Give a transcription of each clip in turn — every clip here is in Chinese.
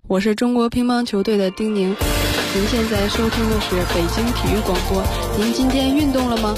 我是中国乒乓球队的丁宁。您现在收听的是北京体育广播。您今天运动了吗？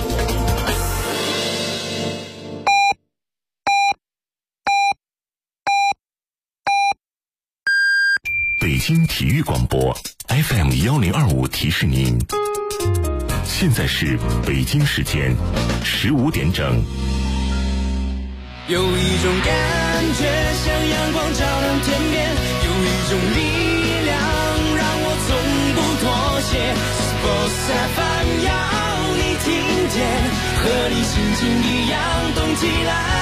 北京体育广播 FM1025 提示您，现在是北京时间15点整。 有一种感觉像阳光照亮天边，有一种力量让我从不妥协。Sports FM 要你听见，和你心情一样动起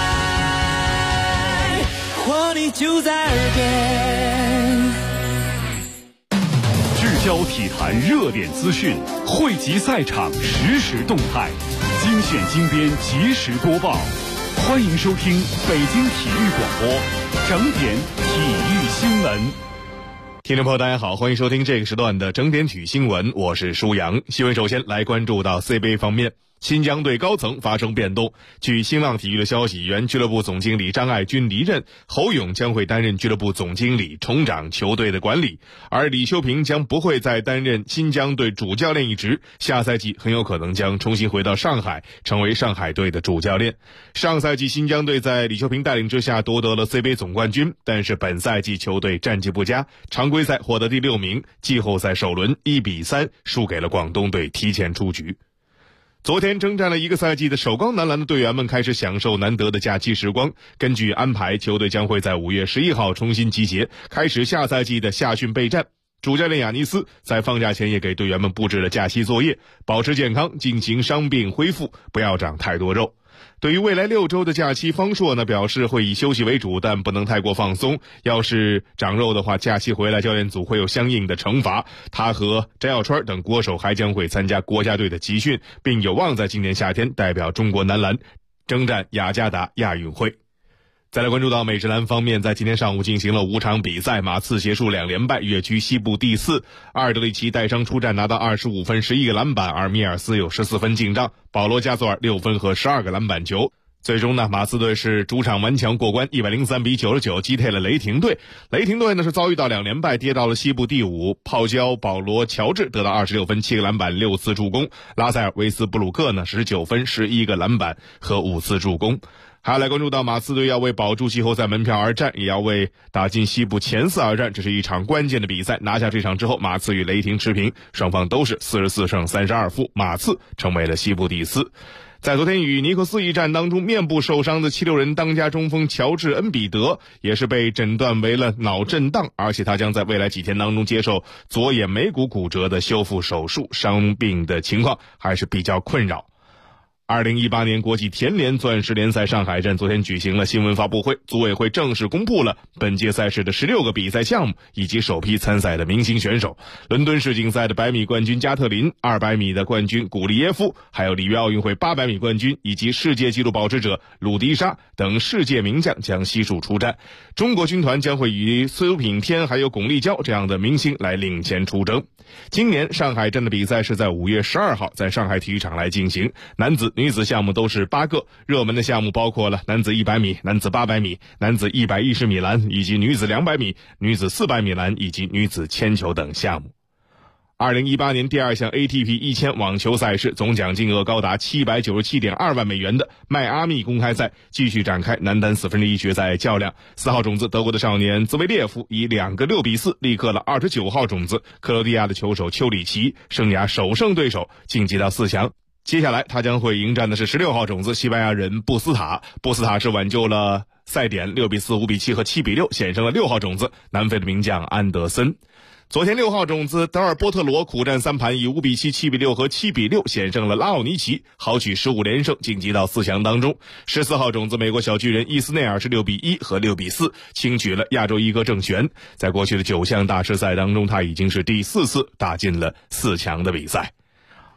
来，活力就在耳边。 聚焦体坛热点资讯，汇集赛场实时动态，精选精编及时播报。欢迎收听北京体育广播整点体育新闻。 听众朋友大家好，欢迎收听这个时段的整点体育新闻，我是舒阳。新闻首先来关注到 CBA 方面，新疆队高层发生变动。据新浪体育的消息，原俱乐部总经理张爱军离任，侯勇将会担任俱乐部总经理，重掌球队的管理，而李修平将不会再担任新疆队主教练一职，下赛季很有可能将重新回到上海，成为上海队的主教练。上赛季新疆队在李修平带领之下夺得了 CBA 总冠军，但是本赛季球队战绩不佳，常规赛获得第6名，季后赛首轮1-3输给了广东队，提前出局。昨天征战了一个赛季的首钢男篮的队员们开始享受难得的假期时光。根据安排，球队将会在5月11号重新集结，开始下赛季的夏训备战。主教练亚尼斯在放假前也给队员们布置了假期作业，保持健康，进行伤病恢复，不要长太多肉。对于未来6周的假期，方硕呢表示会以休息为主，但不能太过放松。要是长肉的话，假期回来教练组会有相应的惩罚。他和翟耀川等国手还将会参加国家队的集训，并有望在今年夏天代表中国男篮征战雅加达亚运会。再来关注到美职篮方面，在今天上午进行了5场比赛，马刺结束2连败，跃居西部第4。阿尔德里奇带伤出战，拿到25分11个篮板，而米尔斯有14分进账，保罗加索尔6分和12个篮板球。最终呢，马刺队是主场顽强过关，103-99击退了雷霆队。雷霆队呢是遭遇到2连败，跌到了西部第5。泡椒保罗乔治得到26分7个篮板6次助攻，拉塞尔维斯布鲁克呢19分11个篮板和5次助攻。还要来关注到马刺队要为保住季后赛门票而战，也要为打进西部前4而战。这是一场关键的比赛，拿下这场之后，马刺与雷霆持平，双方都是44胜32负，马刺成为了西部第4。在昨天与尼克斯一战当中，面部受伤的76人当家中锋乔治恩比德也是被诊断为了脑震荡，而且他将在未来几天当中接受左眼眉骨骨折的修复手术，伤病的情况还是比较困扰。2018年国际田联钻石联赛上海站昨天举行了新闻发布会，组委会正式公布了本届赛事的16个比赛项目以及首批参赛的明星选手。伦敦世锦赛的100米冠军加特林，200米的冠军古利耶夫，还有里约奥运会800米冠军以及世界纪录保持者鲁迪莎等世界名将将悉数出战。中国军团将会以苏炳添还有巩立姣这样的明星来领衔出征。今年上海站的比赛是在5月12号在上海体育场来进行，男子女子项目都是8个，热门的项目包括了男子100米、男子800米、男子110米栏以及女子200米、女子400米栏以及女子铅球等项目。2018年第2项 ATP 1000网球赛事，总奖金额高达797.2万美元的迈阿密公开赛继续展开男单4分之一决赛较量。4号种子德国的少年兹维列夫以2个6-4力克了29号种子克罗地亚的球手丘里奇，生涯首胜对手，晋级到4强。接下来他将会迎战的是16号种子西班牙人布斯塔，布斯塔是挽救了赛点6-4、5-7和7-6，险胜了6号种子南非的名将安德森。昨天6号种子德尔波特罗苦战3盘，以5-7、7-6和7-6险胜了拉奥尼奇，豪取15连胜，晋级到4强当中。14号种子美国小巨人伊斯内尔是6-1和6-4轻取了亚洲一哥郑玄。在过去的9项大师赛当中，他已经是第4次打进了4强的比赛。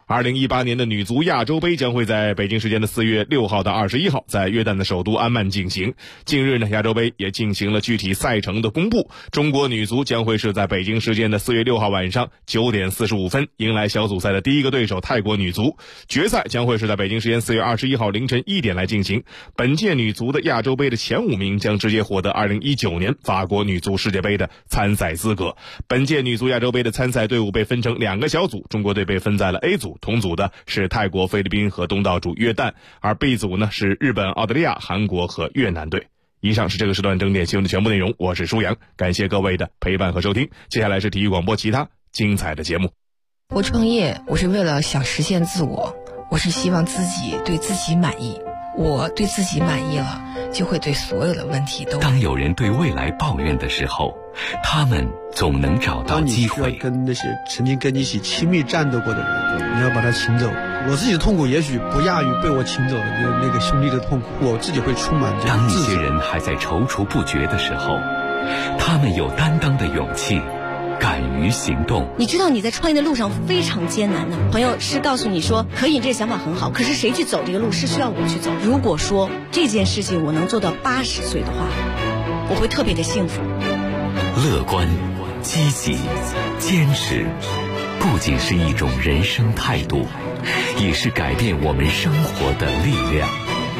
2018年的女足亚洲杯将会在北京时间的4月6号到21号在约旦的首都安曼进行。近日呢，亚洲杯也进行了具体赛程的公布。中国女足将会是在北京时间的4月6号晚上9点45分迎来小组赛的第一个对手泰国女足。决赛将会是在北京时间4月21号凌晨1点来进行。本届女足的亚洲杯的前5名将直接获得2019年法国女足世界杯的参赛资格。本届女足亚洲杯的参赛队伍被分成2个小组，中国队被分在了 A 组，同组的是泰国、菲律宾和东道主约旦，而 B 组呢是日本、澳大利亚、韩国和越南队。以上是这个时段整点新闻的全部内容，我是舒阳，感谢各位的陪伴和收听。接下来是体育广播其他精彩的节目。 我创业，我是为了想实现自我，我是希望自己对自己满意。我对自己满意了，就会对所有的问题都。 当有人对未来抱怨的时候，他们总能找到机会。 当你需要跟那些曾经跟你一起亲密战斗过的人，你要把他请走。我自己的痛苦也许不亚于被我请走的那个兄弟的痛苦，我自己会充满这当一些人还在踌躇不决的时候，他们有担当的勇气，敢于行动。 你知道你在创业的路上非常艰难的，朋友是告诉你说可以，这个想法很好，可是谁去走这个路是需要我去走。如果说这件事情我能做到80岁的话，我会特别的幸福。 乐观、积极、坚持，不仅是一种人生态度，也是改变我们生活的力量。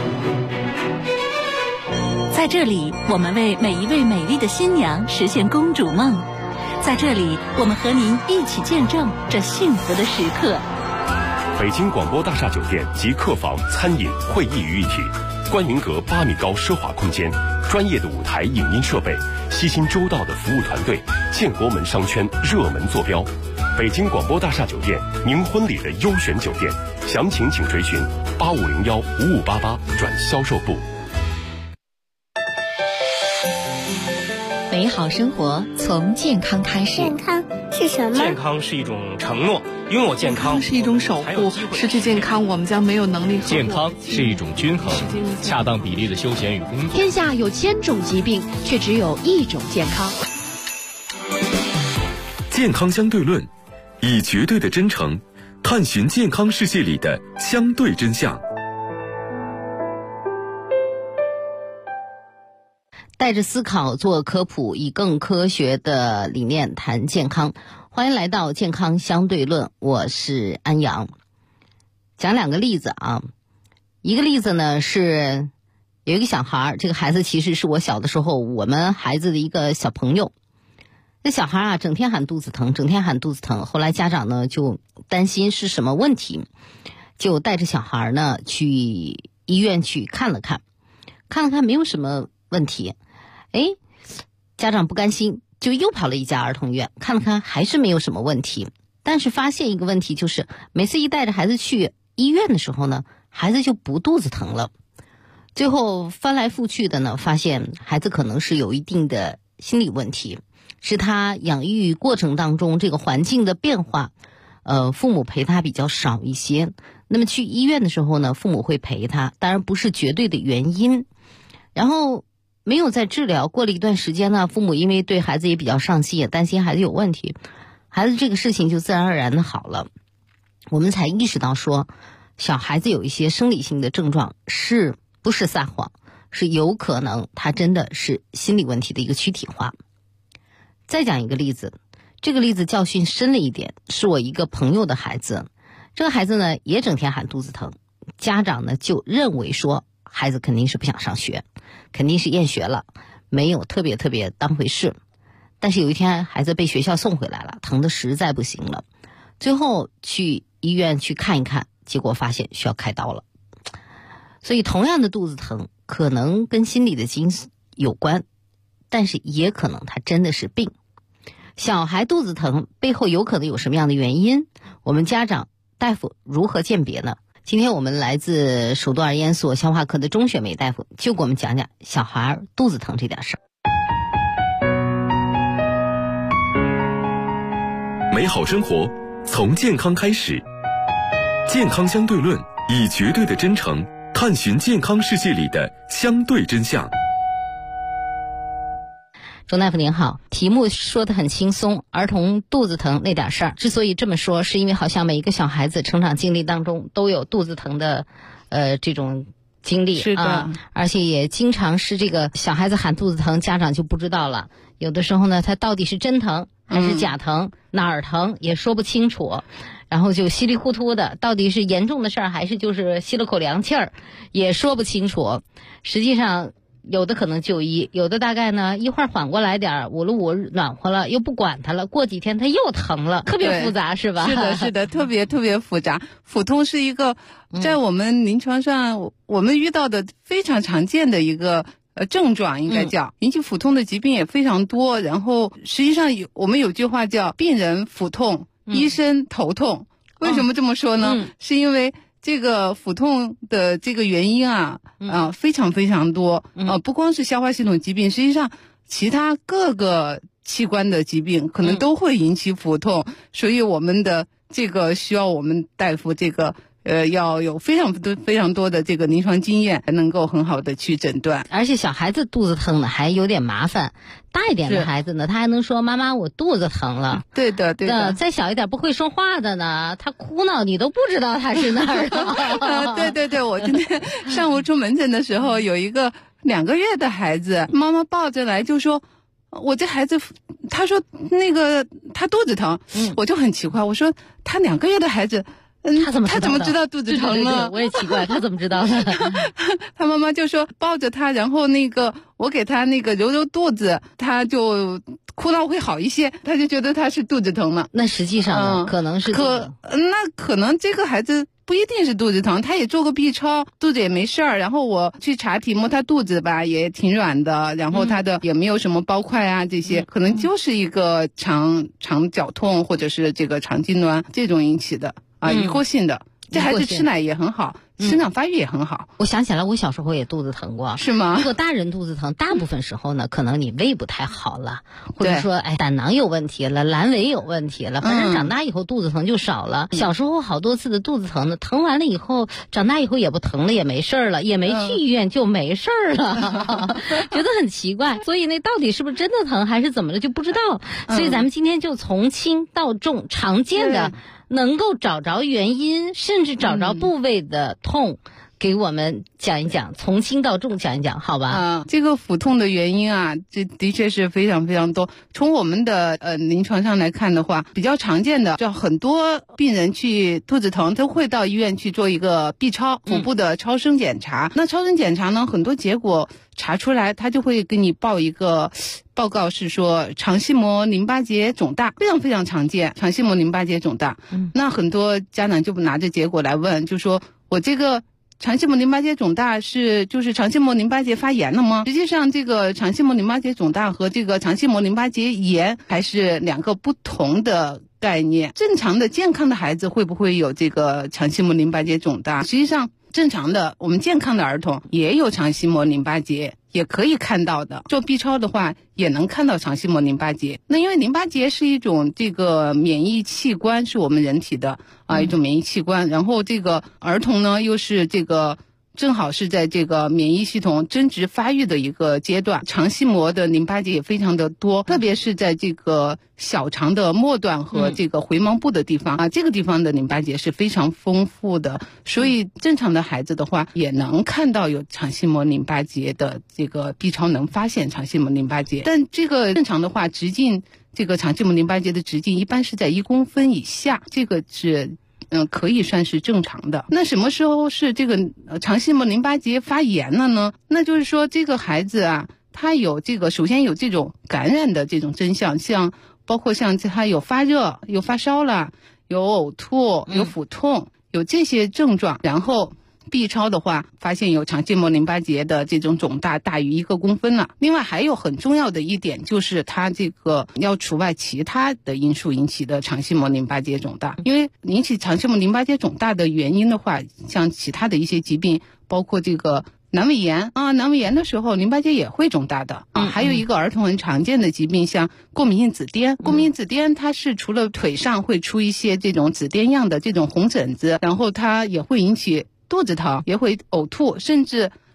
在这里，我们为每一位美丽的新娘实现公主梦。在这里，我们和您一起见证这幸福的时刻。 北京广播大厦酒店集客房、餐饮、会议于一体，观云阁8米高奢华空间，专业的舞台影音设备，悉心周到的服务团队，建国门商圈热门坐标。北京广播大厦酒店，您婚礼的优选酒店，详情请垂询8501-5588转销售部。 美好生活从健康开始。 健康是什么？ 健康是一种承诺，拥有健康是一种守护，失去健康我们将没有能力。 健康是一种均衡，恰当比例的休闲与工作。 天下有1000种疾病，却只有1种健康。 健康相对论，以绝对的真诚探寻健康世界里的相对真相。 带着思考做科普，以更科学的理念谈健康。欢迎来到健康相对论，我是安阳。讲2个例子啊。一个例子呢是有一个小孩，这个孩子其实是我小的时候我们孩子的一个小朋友。这小孩啊，整天喊肚子疼，整天喊肚子疼。后来家长呢就担心是什么问题，就带着小孩呢去医院去看了看没有什么问题。家长不甘心，就又跑了一家儿童医院看了看，还是没有什么问题。但是发现一个问题，就是每次一带着孩子去医院的时候呢，孩子就不肚子疼了。最后翻来覆去的呢，发现孩子可能是有一定的心理问题，是他养育过程当中这个环境的变化，父母陪他比较少一些。那么去医院的时候呢，父母会陪他，当然不是绝对的原因。然后没有在治疗，过了一段时间呢，父母因为对孩子也比较上心，也担心孩子有问题，孩子这个事情就自然而然的好了。我们才意识到说，小孩子有一些生理性的症状是不是撒谎，是有可能他真的是心理问题的一个躯体化。再讲一个例子，这个例子教训深了一点，是我一个朋友的孩子。这个孩子呢也整天喊肚子疼，家长呢就认为说孩子肯定是不想上学，肯定是厌学了，没有特别当回事。但是有一天孩子被学校送回来了，疼得实在不行了，最后去医院去看一看，结果发现需要开刀了。所以同样的肚子疼可能跟心理的基因有关，但是也可能它真的是病。小孩肚子疼背后有可能有什么样的原因，我们家长大夫如何鉴别呢？今天我们来自首都儿研所消化科的钟雪梅大夫就给我们讲讲小孩肚子疼这点事儿。 美好生活从健康开始，健康相对论，以绝对的真诚探寻健康世界里的相对真相。 钟大夫您好，题目说得很轻松，儿童肚子疼那点事儿。之所以这么说，是因为好像每一个小孩子成长经历当中都有肚子疼的这种经历， 是的， 而且也经常是这个小孩子喊肚子疼，家长就不知道了。有的时候呢，他到底是真疼还是假疼，哪儿疼也说不清楚，然后就稀里糊涂的，到底是严重的事儿还是就是吸了口凉气儿，也说不清楚。实际上有的可能就医，有的大概呢一会儿缓过来点儿，捂了捂暖和了，又不管它了，过几天它又疼了，特别复杂是吧？ 是的，是的，特别特别复杂。腹痛是一个在我们临床上我们遇到的非常常见的一个症状，应该叫引起腹痛的疾病也非常多。然后实际上我们有句话叫病人腹痛，医生头痛。为什么这么说呢？是因为这个腹痛的这个原因非常非常多不光是消化系统疾病，实际上其他各个器官的疾病可能都会引起腹痛，所以我们的这个需要我们大夫这个要有非常多的这个临床经验，才能够很好的去诊断。 而且小孩子肚子疼呢还有点麻烦，大一点的孩子呢，他还能说妈妈我肚子疼了。 对的对的。 再小一点不会说话的呢，他哭闹你都不知道他是哪儿的。 对对对，我今天上午出门诊的时候，有一个2个月的孩子，妈妈抱着来就说我这孩子，他说那个他肚子疼，我就很奇怪，我说他2个月的孩子他怎么知道肚子疼呢？ 对对对，我也奇怪，他怎么知道的？ 他妈妈就说抱着他，然后那个我给他那个揉揉肚子，他就哭闹会好一些，他就觉得他是肚子疼了。 那实际上呢，可能是那可能这个孩子不一定是肚子疼，他也做过 B 超，肚子也没事儿。然后我去查体，摸他肚子吧，也挺软的，然后他的也没有什么包块啊，这些可能就是一个肠绞痛或者是这个肠痉挛这种引起的。一过性的，这孩子吃奶也很好，生长发育也很好。 我想起来，我小时候也肚子疼过， 是吗？ 如果大人肚子疼，大部分时候呢，可能你胃不太好了，或者说胆囊有问题了，阑尾有问题了，反正长大以后肚子疼就少了。小时候好多次的肚子疼呢，疼完了以后，长大以后也不疼了，也没事了，也没去医院就没事了，觉得很奇怪。所以那到底是不是真的疼，还是怎么了就不知道。所以咱们今天就从轻到重，常见的。能够找着原因，甚至找着部位的痛，给我们讲一讲，从轻到重讲一讲，好吧？ 这个腹痛的原因这的确是非常非常多。从我们的临床上来看的话，比较常见的，就很多病人去肚子疼都会到医院去做一个 B 超，腹部的超声检查。那超声检查呢，很多结果查出来，他就会给你报一个报告，是说肠系膜淋巴结肿大，非常非常常见，肠系膜淋巴结肿大。那很多家长就拿着结果来问，就说我这个肠系膜淋巴结肿大就是肠系膜淋巴结发炎了吗？实际上这个肠系膜淋巴结肿大和这个肠系膜淋巴结炎还是2个不同的概念。正常的健康的孩子会不会有这个肠系膜淋巴结肿大？实际上正常的我们健康的儿童也有肠系膜淋巴结，也可以看到的。做 B 超的话也能看到肠系膜淋巴结。那因为淋巴结是一种这个免疫器官，是我们人体的一种免疫器官。然后这个儿童呢又是这个正好是在这个免疫系统增殖发育的一个阶段，肠系膜的淋巴结也非常的多，特别是在这个小肠的末端和这个回盲部的地方这个地方的淋巴结是非常丰富的。所以正常的孩子的话也能看到有肠系膜淋巴结的这个 B 超能发现肠系膜淋巴结。但这个正常的话，直径这个肠系膜淋巴结的直径一般是在1公分以下，这个是可以算是正常的。那什么时候是这个肠系膜淋巴结发炎了呢？那就是说这个孩子他有这个首先有这种感染的这种征象，包括像他有发热、有发烧了、有呕吐、有腹痛，有这些症状。然后 B 超的话发现有肠系膜淋巴结的这种肿大大于1个公分了。另外还有很重要的一点，就是它这个要除外其他的因素引起的肠系膜淋巴结肿大。因为引起肠系膜淋巴结肿大的原因的话，像其他的一些疾病，包括这个阑尾炎阑尾炎的时候淋巴结也会肿大的还有一个儿童很常见的疾病，像过敏性紫癜。过敏性紫癜它是除了腿上会出一些这种紫癜样的这种红疹子，然后它也会引起肚子疼，也会呕吐，甚至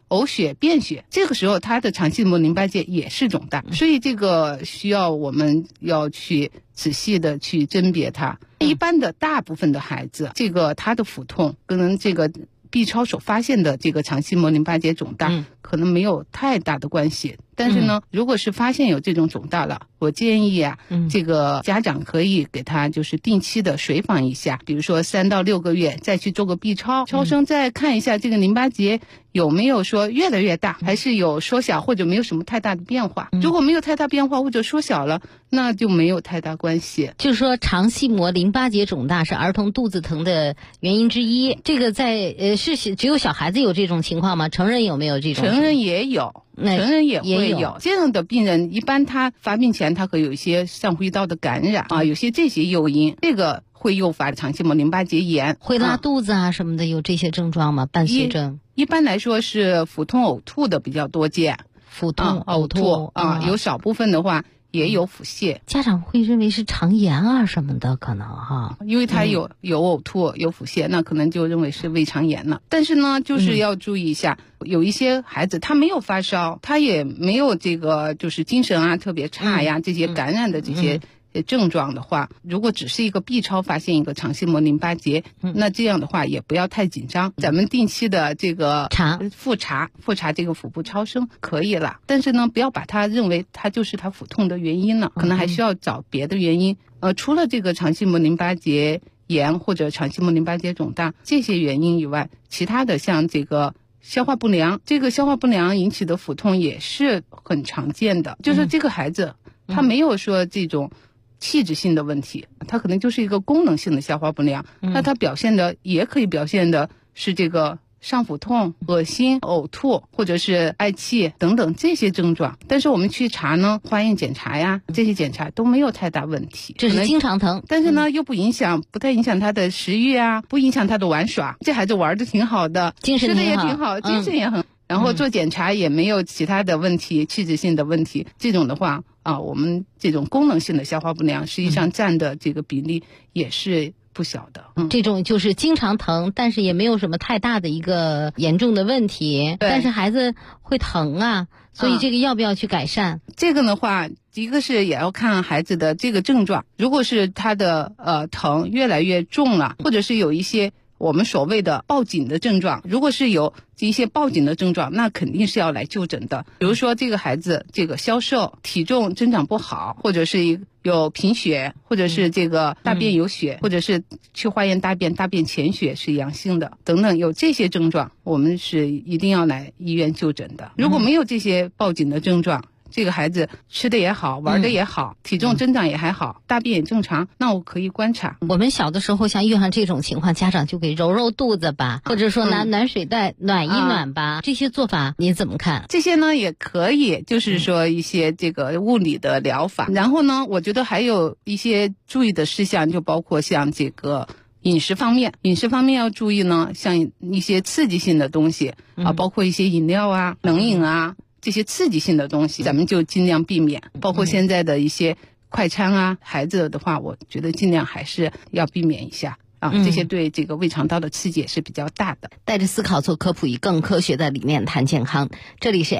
呕血、便血，这个时候他的肠系膜淋巴结也是肿大，所以这个需要我们要去仔细的去甄别它。一般的大部分的孩子，这个他的腹痛跟这个B 超所发现的这个肠系膜淋巴结肿大可能没有太大的关系，但是呢，如果是发现有这种肿大了，我建议啊，这个家长可以给他就是定期的随访一下，比如说3到6个月再去做个 B 超，超声再看一下这个淋巴结有没有说越来越大，还是有缩小或者没有什么太大的变化。如果没有太大变化或者缩小了，那就没有太大关系。 就是说肠系膜淋巴结肿大是儿童肚子疼的原因之一，这个在是只有小孩子有这种情况吗？成人有没有这种？ 成人也有。成人也会有这样的病人，一般他发病前他会有一些上呼吸道的感染啊，有些这些诱因，这个会诱发肠系膜淋巴结炎， 会拉肚子啊什么的，有这些症状吗？伴随症一般来说是腹痛呕吐的比较多见， 腹痛呕吐啊，有少部分的话也有腹泻， 家长会认为是肠炎啊什么的，可能哈， 因为他有呕吐有腹泻，那可能就认为是胃肠炎了。但是呢，就是要注意一下，有一些孩子他没有发烧，他也没有这个就是精神啊特别差呀，这些感染的这些症状的话，如果只是一个 B 超发现一个肠系膜淋巴结，那这样的话也不要太紧张，咱们定期的这个复查这个腹部超声可以了。但是呢，不要把它认为它就是它腹痛的原因了，可能还需要找别的原因。除了这个肠系膜淋巴结炎或者肠系膜淋巴结肿大这些原因以外，其他的像这个消化不良，这个消化不良引起的腹痛也是很常见的。就是这个孩子他没有说这种器质性的问题，它可能就是一个功能性的消化不良，那它也可以表现的是这个上腹痛、恶心、呕吐或者是嗳气等等这些症状。但是我们去查呢，化验检查呀，这些检查都没有太大问题， 这是经常疼， 但是呢又不太影响他的食欲啊，不影响他的玩耍，这孩子玩的挺好的， 精神吃的也挺好，精神也很然后做检查也没有其他的问题，器质性的问题，这种的话我们这种功能性的消化不良实际上占的这个比例也是不小的。 这种就是经常疼，但是也没有什么太大的一个严重的问题，但是孩子会疼啊，所以这个要不要去改善？ 这个的话，一个是也要看孩子的这个症状，如果是他的疼越来越重了，或者是有一些我们所谓的报警的症状，如果是有一些报警的症状，那肯定是要来就诊的。比如说这个孩子这个消瘦，体重增长不好，或者是有贫血，或者是这个大便有血，或者是去化验大便潜血是阳性的等等，有这些症状我们是一定要来医院就诊的。如果没有这些报警的症状，这个孩子吃的也好，玩的也好，体重增长也还好，大便也正常，那我可以观察。 我们小的时候像遇上这种情况，家长就给揉揉肚子吧，或者说拿暖水袋暖一暖吧，这些做法您怎么看？ 这些呢也可以，就是说一些这个物理的疗法。然后呢，我觉得还有一些注意的事项，就包括像这个饮食方面要注意呢，像一些刺激性的东西包括一些饮料啊、冷饮啊，这些刺激性的东西咱们就尽量避免，包括现在的一些快餐啊，孩子的话我觉得尽量还是要避免一下这些对这个胃肠道的刺激也是比较大的。 带着思考做科普，以更科学的理念谈健康。这里是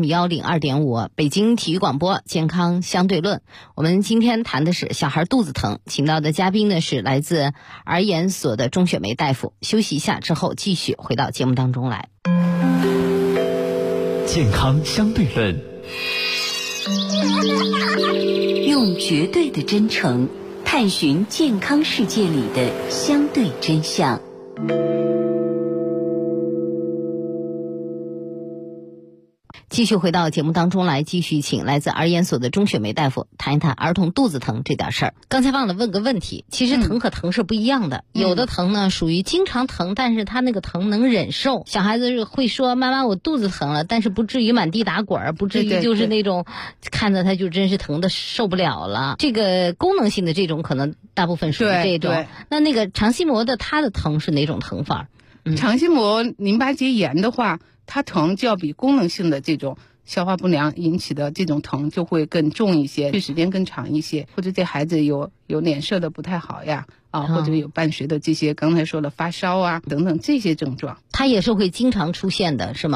FM102.5 北京体育广播健康相对论。我们今天谈的是小孩肚子疼，请到的嘉宾呢是来自儿研所的钟雪梅大夫。休息一下之后继续回到节目当中来。 健康相对论， 用绝对的真诚探寻健康世界里的相对真相。 继续回到节目当中来，继续请来自儿研所的钟雪梅大夫谈一谈儿童肚子疼这点事儿。刚才忘了问个问题，其实疼和疼是不一样的，有的疼呢属于经常疼，但是他那个疼能忍受。小孩子会说妈妈我肚子疼了，但是不至于满地打滚，不至于就是那种看着他就真是疼的受不了了。这个功能性的这种可能大部分属于这种。那个肠系膜的它的疼是哪种疼法？ 肠系膜淋巴结炎的话，它疼就要比功能性的这种消化不良引起的这种疼就会更重一些，时间更长一些，或者这孩子有脸色的不太好呀或者有伴随的这些刚才说的发烧啊等等这些症状， 它也是会经常出现的是吗？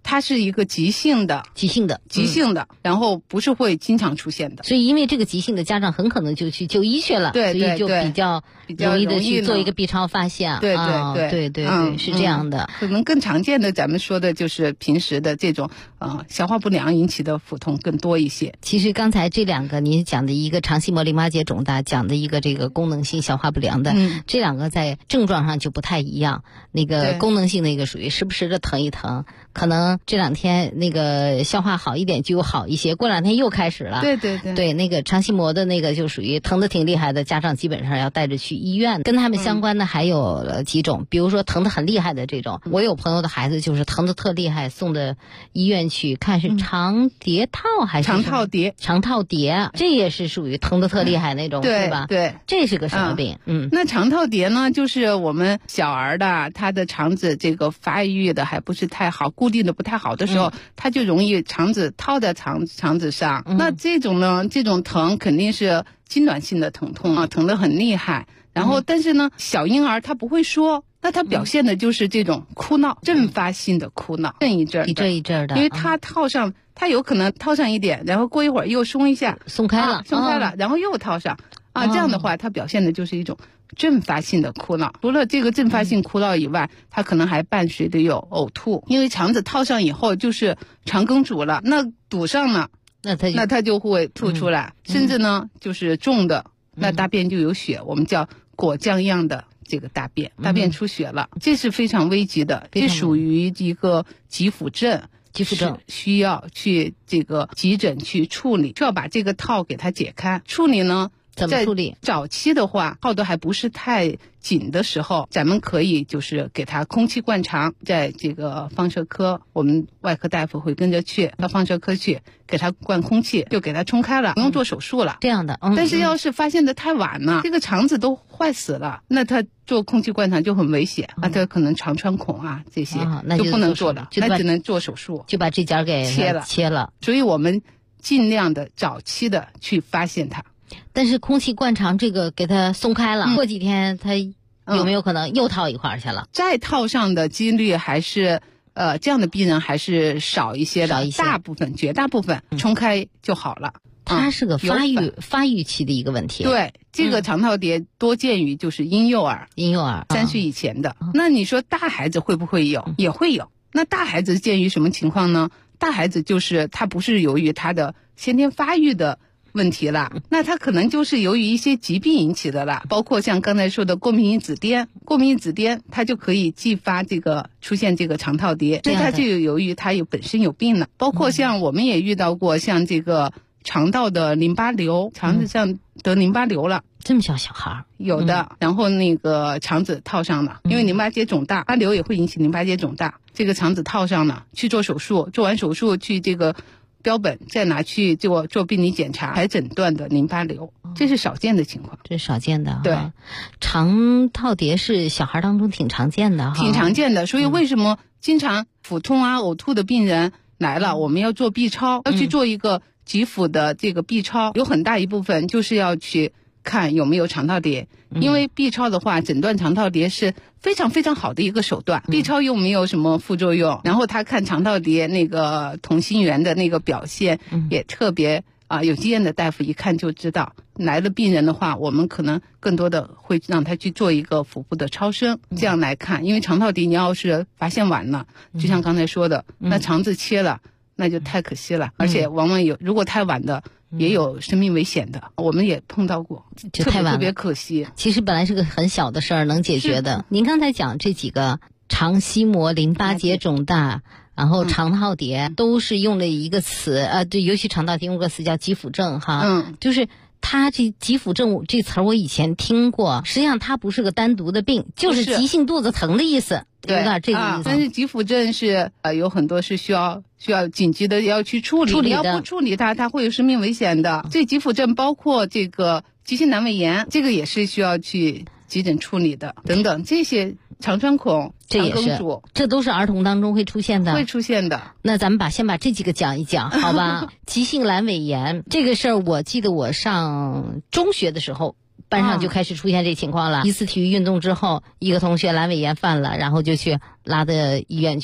它是一个急性的，然后不是会经常出现的。 所以因为这个急性的，家长很可能就去就医去了， 对， 所以就比较容易的去做一个 B 超发现。 对， 是这样的。 可能更常见的咱们说的就是平时的这种消化不良引起的腹痛更多一些。 其实刚才这两个您讲的一个肠系膜淋巴结肿大，讲的一个这个功能性消化不良的，这两个在症状上就不太一样。那个功能性的一个属于时不时的疼一疼，可能这两天那个消化好一点就好一些，过两天又开始了。对，那个肠系膜的那个就属于疼得挺厉害的，家长基本上要带着去医院。跟他们相关的还有几种，比如说疼得很厉害的这种，我有朋友的孩子就是疼得特厉害，送的医院去看是肠碟套还是肠套碟， 这也是属于疼得特厉害那种，对吧？ 对， 这是个什么病？ 那肠套碟呢，就是我们小儿的他的肠子这个发育的还不是太好，固定的不太好的时候，他就容易肠子套在肠子上。那这种呢，这种疼肯定是痉挛性的疼痛啊，疼得很厉害。然后但是呢，小婴儿他不会说，那他表现的就是这种哭闹，阵发性的哭闹，阵一阵的，因为他套上，他有可能套上一点，然后过一会儿又松一下， 松开了， 然后又套上这样的话，他表现的就是一种阵发性的哭闹。除了这个阵发性哭闹以外，他可能还伴随的有呕吐，因为肠子套上以后就是肠梗阻了，那堵上了，那他就会吐出来，甚至呢就是重的，那大便就有血，我们叫果酱样的这个大便出血了，这是非常危急的，这属于一个急腹症，需要去这个急诊去处理，需要把这个套给它解开。处理呢， 怎么处理？ 早期的话，套的还不是太紧的时候，咱们可以就是给它空气灌肠，在这个放射科，我们外科大夫会跟着去到放射科去给它灌空气，就给它冲开了，不用做手术了。 这样的， 但是要是发现的太晚了，这个肠子都坏死了，那它做空气灌肠就很危险，那它可能肠穿孔啊这些就不能做了，那只能做手术， 就把这节给切了。 所以我们尽量的早期的去发现它。 但是空气灌肠这个给它松开了，过几天它有没有可能又套一块去了？ 再套上的几率还是这样的病人还是少一些的，绝大部分冲开就好了。 它是个发育期的一个问题。 对，这个肠套碟多见于就是婴幼儿3岁以前的。那你说大孩子会不会有？也会有。那大孩子见于什么情况呢？大孩子就是他不是由于他的先天发育的问题了，那它可能就是由于一些疾病引起的了，包括像刚才说的过敏性紫癜，它就可以继发这个出现这个肠套碟，所以它就由于它本身有病了。包括像我们也遇到过像这个肠道的淋巴瘤，肠子上得淋巴瘤了， 这么小孩有的，然后那个肠子套上了，因为淋巴结肿大，淋巴瘤也会引起淋巴结肿大，这个肠子套上了，去做手术，做完手术去这个标本再拿去做病理检查，才诊断的淋巴瘤，这是少见的情况。 这是少见的。 对， 肠套碟是小孩当中挺常见的挺常见的。所以为什么经常腹痛啊、呕吐的病人来了，我们要做 B 超，要去做一个急腹的这个 B 超，有很大一部分就是要去看有没有肠套碟，因为 B 超的话，诊断肠套碟是非常非常好的一个手段。B 超又没有什么副作用，然后他看肠套碟那个同心圆的那个表现也特别有经验的大夫一看就知道。来了病人的话，我们可能更多的会让他去做一个腹部的超声，这样来看，因为肠套碟你要是发现晚了，就像刚才说的，那肠子切了，那就太可惜了，而且往往如果太晚的也有生命危险的，我们也碰到过， 就太晚了， 特别可惜。 其实本来是个很小的事儿，能解决的。您刚才讲这几个肠系膜淋巴结肿大，然后肠套碟，都是用了一个词，对，尤其肠套碟用个词叫急腹症哈，就是它这急腹症这词儿我以前听过，实际上它不是个单独的病，就是急性肚子疼的意思，有点这个意思。 但是急腹症是有很多是需要紧急的要去处理的， 你要不处理它会有生命危险的。这急腹症包括这个急性阑尾炎，这个也是需要去急诊处理的，等等这些肠穿孔、肠梗阻， 这都是儿童当中会出现的。 会出现的。 那咱们先把这几个讲一讲，好吧？急性阑尾炎这个事儿，我记得我上中学的时候，班上就开始出现这情况了。一次体育运动之后，一个同学阑尾炎犯了，然后就去拉到医院去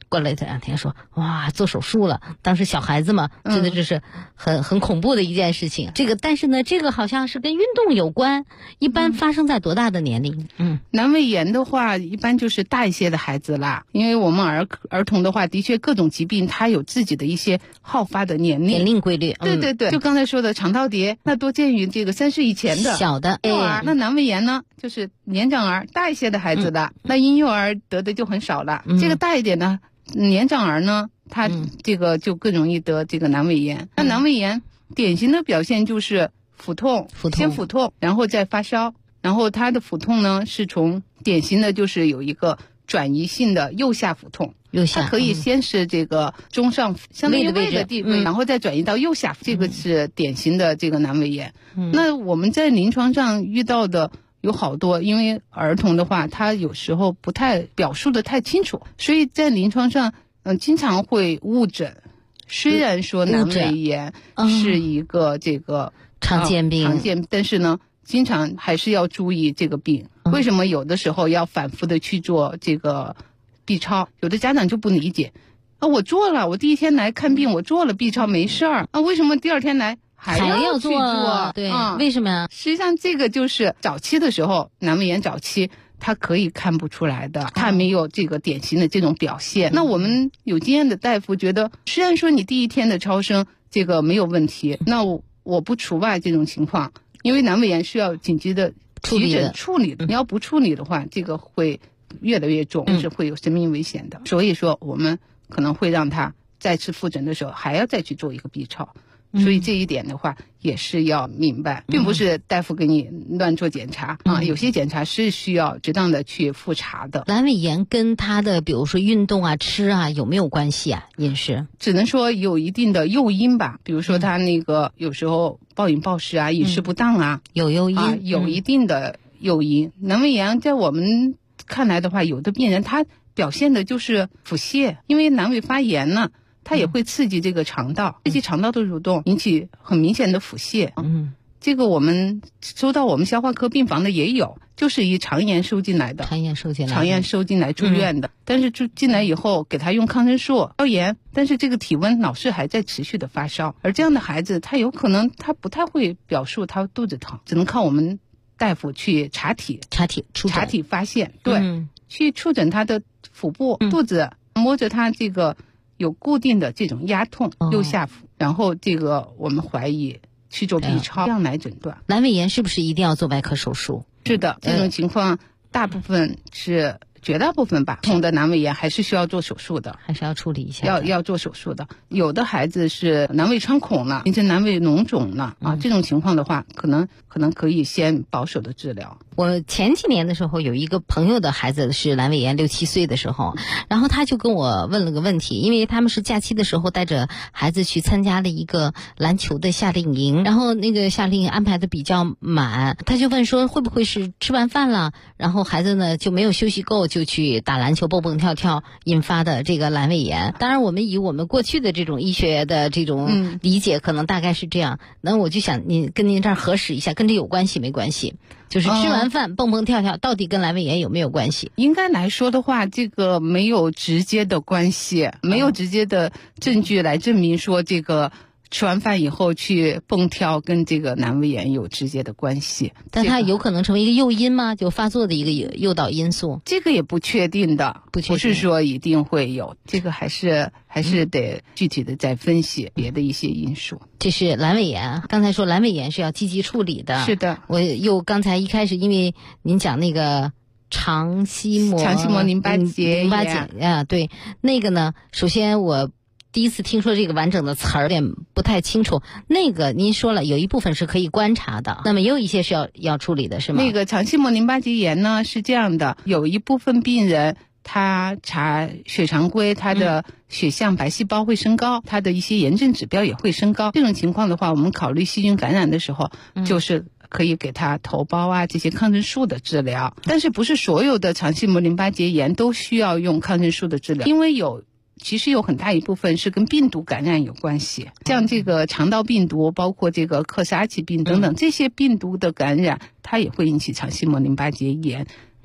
过来这2天说，哇，做手术了。当时小孩子嘛，真的这是很恐怖的一件事情。这个，但是呢，这个好像是跟运动有关，一般发生在多大的年龄？ 阑尾炎的话，一般就是大一些的孩子啦，因为我们儿童的话，的确各种疾病它有自己的一些好发的年龄规律。 对，就刚才说的肠道结，那多见于这个30以前的小的幼儿。那阑尾炎呢，就是年长儿大一些的孩子的，那婴幼儿得的就很少了。这个大一点的年长儿呢，他这个就更容易得这个阑尾炎。那阑尾炎典型的表现就是腹痛，先腹痛，然后再发烧，然后他的腹痛呢是从典型的就是有一个转移性的右下腹痛。它可以先是这个中上相当于胃的地位，然后再转移到右下腹，这个是典型的这个阑尾炎。那我们在临床上遇到的有好多，因为儿童的话，他有时候不太表述的太清楚，所以在临床上经常会误诊。虽然说阑尾炎是一个这个常见病， 但是呢，经常还是要注意这个病。为什么有的时候要反复的去做这个B 超？有的家长就不理解，我做了，我第一天来看病，我做了 B 超没事儿，为什么第2天来还要去做？ 对，为什么呀？ 实际上这个就是早期的时候，阑尾炎早期它可以看不出来的，它没有这个典型的这种表现。那我们有经验的大夫觉得，虽然说你第1天的超声这个没有问题，那我不除外这种情况，因为阑尾炎需要紧急的急诊处理的，你要不处理的话，这个会越来越重，是会有生命危险的。所以说我们可能会让他再次复诊的时候还要再去做一个 B 超。所以这一点的话也是要明白，并不是大夫给你乱做检查有些检查是需要适当的去复查的。 阑尾炎跟他的比如说运动啊、吃啊有没有关系啊？饮食只能说有一定的诱因吧，比如说他那个有时候暴饮暴食啊、饮食不当啊， 有诱因有一定的诱因。阑尾炎在我们看来的话，有的病人他表现的就是腹泻，因为阑尾发炎呢，它也会刺激这个肠道，刺激肠道的蠕动，引起很明显的腹泻。这个我们收到我们消化科病房的也有，就是以肠炎收进来的，肠炎收进来住院的。但是进来以后给他用抗生素消炎，但是这个体温老是还在持续的发烧。而这样的孩子，他有可能他不太会表述他肚子疼，只能靠我们大夫去查体发现，对，去触诊他的腹部、肚子，摸着他这个有固定的这种压痛，右下腹，然后这个我们怀疑去做 B 超，这样来诊断。 阑尾炎是不是一定要做外科手术？ 是的，这种情况大部分是绝大部分吧，痛的阑尾炎还是需要做手术的， 还是要处理一下， 要做手术的。有的孩子是阑尾穿孔了，形成阑尾脓肿了这种情况的话，可能可以先保守的治疗。 我前几年的时候有一个朋友的孩子是阑尾炎，6、7岁的时候，然后他就跟我问了个问题，因为他们是假期的时候带着孩子去参加了一个篮球的夏令营，然后那个夏令营安排的比较满，他就问说会不会是吃完饭了，然后孩子呢就没有休息够，就去打篮球蹦蹦跳跳引发的这个阑尾炎。当然我们以我们过去的这种医学的这种理解，可能大概是这样。那我就想跟您这儿核实一下，跟这有关系没关系？就是吃完饭蹦蹦跳跳到底跟阑尾炎有没有关系？ 应该来说的话，这个没有直接的关系，没有直接的证据来证明说这个吃完饭以后去蹦跳跟这个阑尾炎有直接的关系。 但它有可能成为一个诱因吗？就发作的一个诱导因素？ 这个也不确定的，不是说一定会有，这个还是得具体的再分析别的一些因素。 这是阑尾炎，刚才说阑尾炎是要积极处理的。 是的， 我又刚才一开始因为您讲那个肠系膜淋巴结啊，对，那个呢，首先我第一次听说这个完整的词儿，有点不太清楚。那个您说了，有一部分是可以观察的，那么也有一些是要处理的，是吗？ 那个肠系膜淋巴结炎呢是这样的，有一部分病人他查血常规，他的血象白细胞会升高，他的一些炎症指标也会升高。这种情况的话，我们考虑细菌感染的时候，就是可以给他头孢啊这些抗生素的治疗。但是不是所有的肠系膜淋巴结炎都需要用抗生素的治疗，因为其实有很大一部分是跟病毒感染有关系，像这个肠道病毒，包括这个克沙奇病等等，这些病毒的感染，它也会引起肠系膜淋巴结炎。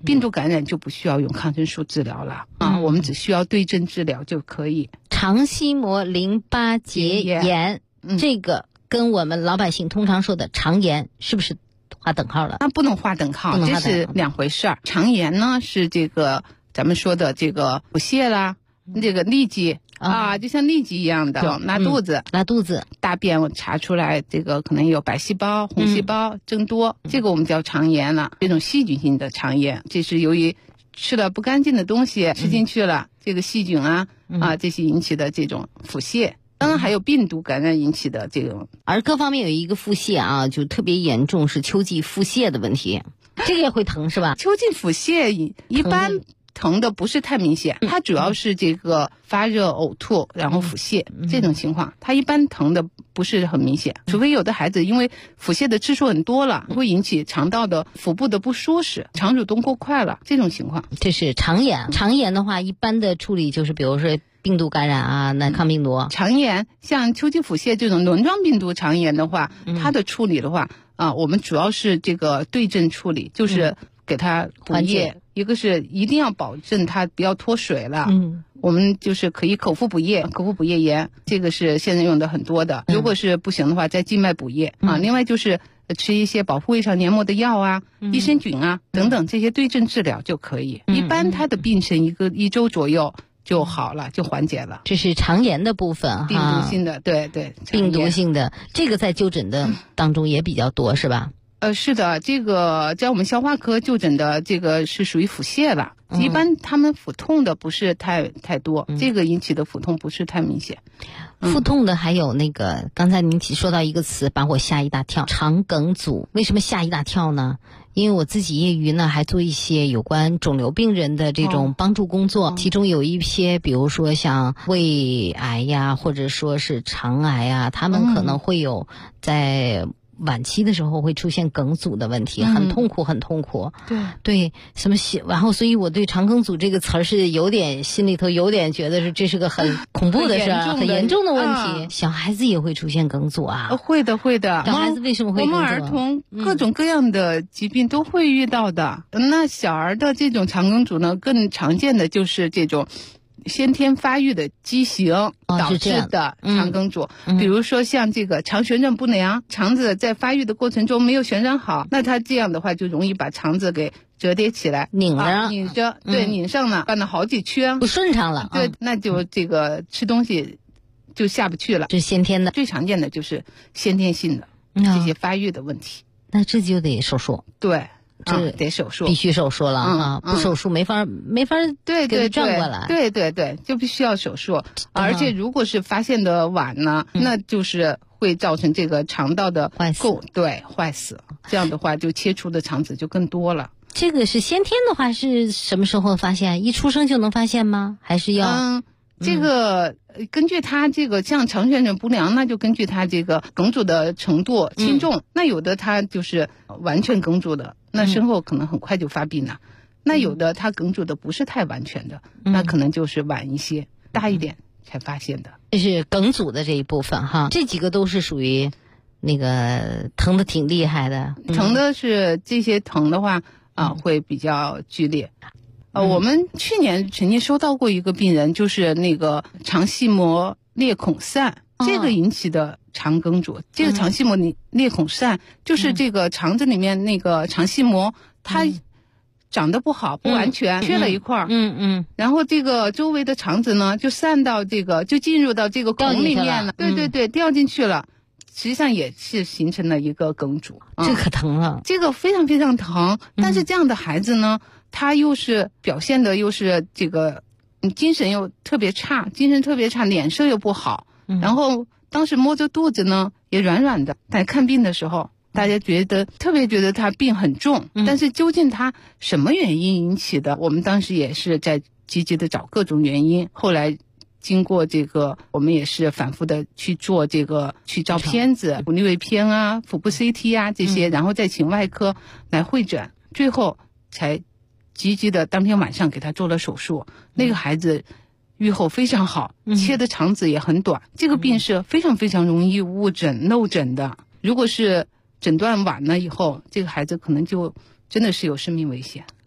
病毒感染就不需要用抗生素治疗了啊，我们只需要对症治疗就可以。 肠系膜淋巴结炎，这个跟我们老百姓通常说的肠炎是不是划等号了？ 那不能划等号，这是两回事儿。肠炎呢是这个咱们说的这个腹泻啦，这个痢疾啊，就像痢疾一样的，拉肚子，大便我查出来这个可能有白细胞、红细胞增多，这个我们叫肠炎了。这种细菌性的肠炎，这是由于吃了不干净的东西吃进去了，这个细菌啊这些引起的这种腹泻。当然还有病毒感染引起的这种。 儿科方面有一个腹泻啊，就特别严重，是秋季腹泻的问题，这个也会疼是吧？ 秋季腹泻一般疼的不是太明显，它主要是这个发热、呕吐，然后腹泻这种情况，它一般疼的不是很明显，除非有的孩子因为腹泻的次数很多了，会引起肠道的腹部的不舒适，肠蠕动过快了这种情况。 这是肠炎。肠炎的话，一般的处理就是比如说病毒感染啊，那抗病毒。 肠炎像秋季腹泻这种轮状病毒肠炎的话，它的处理的话我们主要是这个对症处理，就是给它补液。一个是一定要保证它不要脱水了，我们就是可以口服补液，口服补液盐，这个是现在用的很多的。如果是不行的话，再静脉补液另外就是吃一些保护胃肠黏膜的药啊、益生菌啊等等，这些对症治疗就可以。一般它的病程一周左右就好了，就缓解了。 这是肠炎的部分， 病毒性的，对， 病毒性的这个在就诊的当中也比较多，是吧？ 是的，这个在我们消化科就诊的这个是属于腹泻了。一般他们腹痛的不是太多，这个引起的腹痛不是太明显。 腹痛的还有那个，刚才您说到一个词，把我吓一大跳，肠梗阻。为什么吓一大跳呢？因为我自己业余呢，还做一些有关肿瘤病人的这种帮助工作，其中有一些，比如说像胃癌呀，或者说是肠癌啊，他们可能会有在晚期的时候会出现梗阻的问题，很痛苦，很痛苦。对，什么然后所以我对肠梗阻这个词儿是有点心里头有点觉得这是个很恐怖的事儿，很严重的问题。小孩子也会出现梗阻啊？ 会的。 小孩子为什么会梗阻？ 我们儿童各种各样的疾病都会遇到的。那小儿的这种肠梗阻呢，更常见的就是这种先天发育的畸形导致的肠梗阻，比如说像这个肠旋转不良，肠子在发育的过程中没有旋转好，那它这样的话就容易把肠子给折叠起来，拧着，对，拧上了，翻了好几圈， 不顺畅了， 对，那就这个吃东西就下不去了。 这是先天的， 最常见的就是先天性的这些发育的问题， 那这就得手术。 对。这得手术， 必须手术了不手术没法对转过来， 对，就必须要手术。而且如果是发现的晚呢，那就是会造成这个肠道的坏死，这样的话就切除的肠子就更多了。 这个是先天的话是什么时候发现？一出生就能发现吗？还是要这个根据他这个像肠旋转不良，那就根据他这个梗阻的程度轻重，那有的他就是完全梗阻的，那身后可能很快就发病了，那有的他梗阻的不是太完全的，那可能就是晚一些，大一点才发现的。 这是梗阻的这一部分哈，这几个都是属于那个疼的挺厉害的， 疼的是这些疼的话会比较剧烈。我们去年曾经收到过一个病人，就是那个肠系膜裂孔疝，这个引起的肠梗阻。这个肠系膜裂孔疝就是这个肠子里面那个肠系膜它长得不好，不完全，缺了一块，然后这个周围的肠子呢就散到这个，就进入到这个孔里面了，对，掉进去了。实际上也是形成了一个梗阻， 这可疼了， 这个非常非常疼。但是这样的孩子呢，他又是表现的又是这个精神又特别差，脸色又不好，然后当时摸着肚子呢也软软的。在看病的时候，大家特别觉得他病很重，但是究竟他什么原因引起的，我们当时也是在积极的找各种原因。后来经过这个，我们也是反复的去做这个，去照片子、腹内片啊、腹部 CT 啊这些，然后再请外科来会诊，最后才积极的当天晚上给他做了手术。那个孩子预后非常好，切的肠子也很短。这个病是非常非常容易误诊漏诊的，如果是诊断晚了以后，这个孩子可能就真的是有生命危险。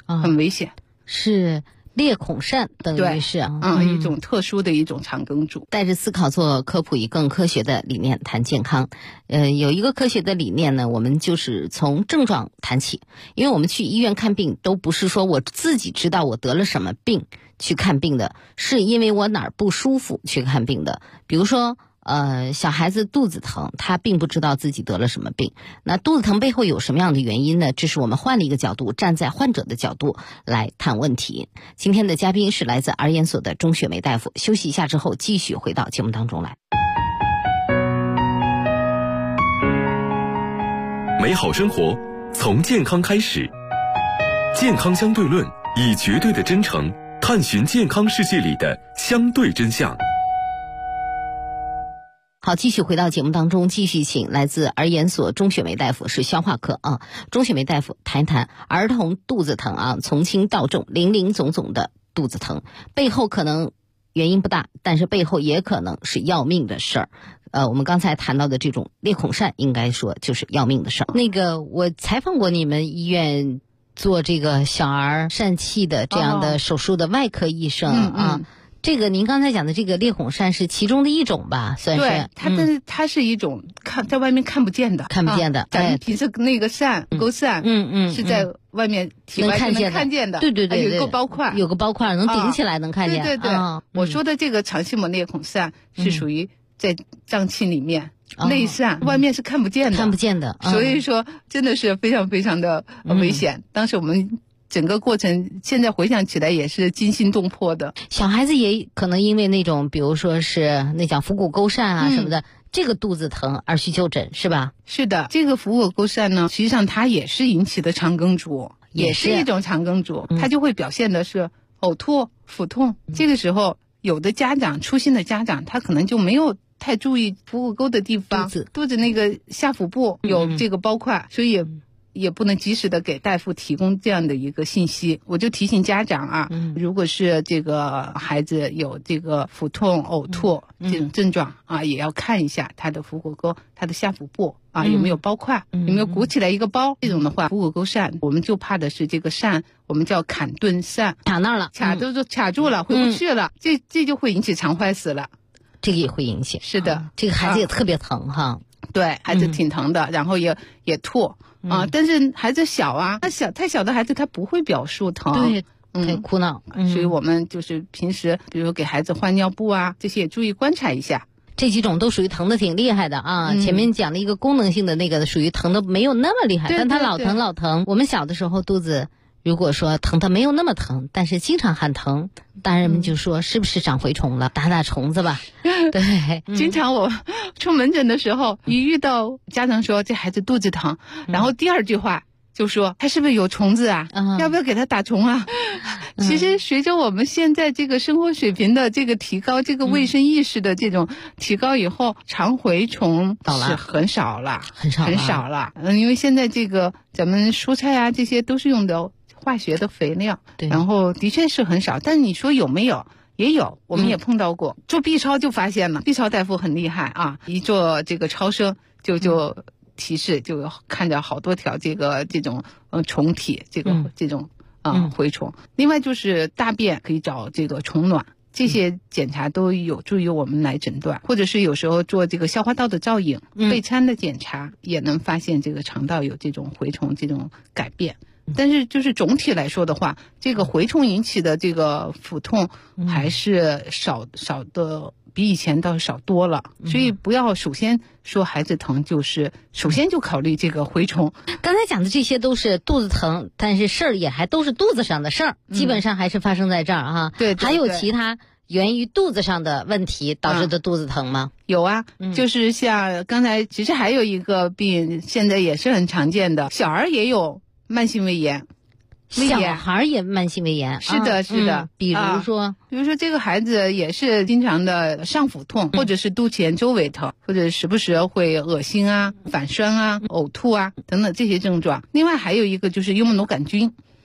很危险。 是裂孔疝，等于是一种特殊的一种肠梗阻。 带着思考做科普，以更科学的理念谈健康。有一个科学的理念呢，我们就是从症状谈起，因为我们去医院看病都不是说我自己知道我得了什么病去看病的，是因为我哪儿不舒服去看病的。比如说小孩子肚子疼，他并不知道自己得了什么病。那肚子疼背后有什么样的原因呢？这是我们换了一个角度，站在患者的角度来谈问题。今天的嘉宾是来自儿研所的钟雪梅大夫。休息一下之后，继续回到节目当中来。 美好生活从健康开始，健康相对论，以绝对的真诚探寻健康世界里的相对真相。 好，继续回到节目当中，继续请来自儿研所钟雪梅大夫，是消化科啊。钟雪梅大夫谈一谈儿童肚子疼啊，从轻到重，林林总总的肚子疼，背后可能原因不大，但是背后也可能是要命的事儿。我们刚才谈到的这种裂孔疝，应该说就是要命的事儿。那个我采访过你们医院做这个小儿疝气的这样的手术的外科医生啊。这个您刚才讲的这个裂孔疝是其中的一种吧，算是。 对，它是一种在外面看不见的， 看不见的。 咱们平时那个疝沟疝，是在外面体外能看见的。 对， 有一个包块， 有个包块能顶起来能看见。 对，我说的这个肠系膜裂孔疝是属于在脏器里面内疝，外面是看不见的，所以说真的是非常非常的危险。当时我们整个过程现在回想起来也是惊心动魄的。 小孩子也可能因为那种比如说是那叫腹股沟疝啊什么的，这个肚子疼而去就诊是吧？ 是的，这个腹股沟疝呢，实际上它也是引起的肠梗阻，也是一种肠梗阻，它就会表现的是呕吐、腹痛。这个时候有的家长粗心的家长，他可能就没有太注意腹股沟的地方，肚子那个下腹部有这个包块，所以也不能及时的给大夫提供这样的一个信息。我就提醒家长啊，如果是这个孩子有这个腹痛、呕吐这种症状啊，也要看一下他的腹股沟、他的下腹部啊有没有包块，有没有鼓起来一个包。这种的话，腹股沟疝，我们就怕的是这个疝，我们叫坎顿疝， 卡那儿了， 卡住了，回不去了，这就会引起肠坏死了。 这个也会引起。 是的， 这个孩子也特别疼哈。 对，孩子挺疼的，然后也吐啊，但是孩子小啊，太小的孩子他不会表述疼， 对，太哭闹， 所以我们就是平时比如给孩子换尿布啊，这些也注意观察一下。 这几种都属于疼的挺厉害的啊。前面讲了一个功能性的那个属于疼的没有那么厉害，但他老疼。我们小的时候肚子如果说疼的没有那么疼，但是经常喊疼，大人们就说是不是长蛔虫了，打虫子吧。对， 经常我出门诊的时候，一遇到家长说这孩子肚子疼，然后第二句话就说他是不是有虫子啊？要不要给他打虫啊？其实随着我们现在这个生活水平的这个提高，这个卫生意识的这种提高以后，肠蛔虫是很少了，很少了。因为现在这个咱们蔬菜啊这些都是用的化学的肥料，对，然后的确是很少。但你说有没有？也有，我们也碰到过。做 B 超就发现了 ，B 超大夫很厉害啊！一做这个超声就提示，就看着好多条这种虫体，这种蛔虫。另外就是大便可以找这个虫卵，这些检查都有助于我们来诊断，或者是有时候做这个消化道的造影、钡餐的检查，也能发现这个肠道有这种蛔虫这种改变。但是就是总体来说的话，这个蛔虫引起的这个腹痛还是少的，比以前倒少多了。所以不要首先说孩子疼，就是首先就考虑这个蛔虫。 刚才讲的这些都是肚子疼，但是事儿也还都是肚子上的事儿，基本上还是发生在这儿哈。 对， 还有其他源于肚子上的问题导致的肚子疼吗？ 有啊，就是像刚才其实还有一个病，现在也是很常见的，小儿也有慢性胃炎。 小孩也慢性胃炎， 是的，是的。 比如说这个孩子也是经常的上腹痛，或者是肚脐眼周围疼，或者时不时会恶心啊、反酸啊、呕吐啊等等这些症状。另外还有一个就是幽门螺杆菌，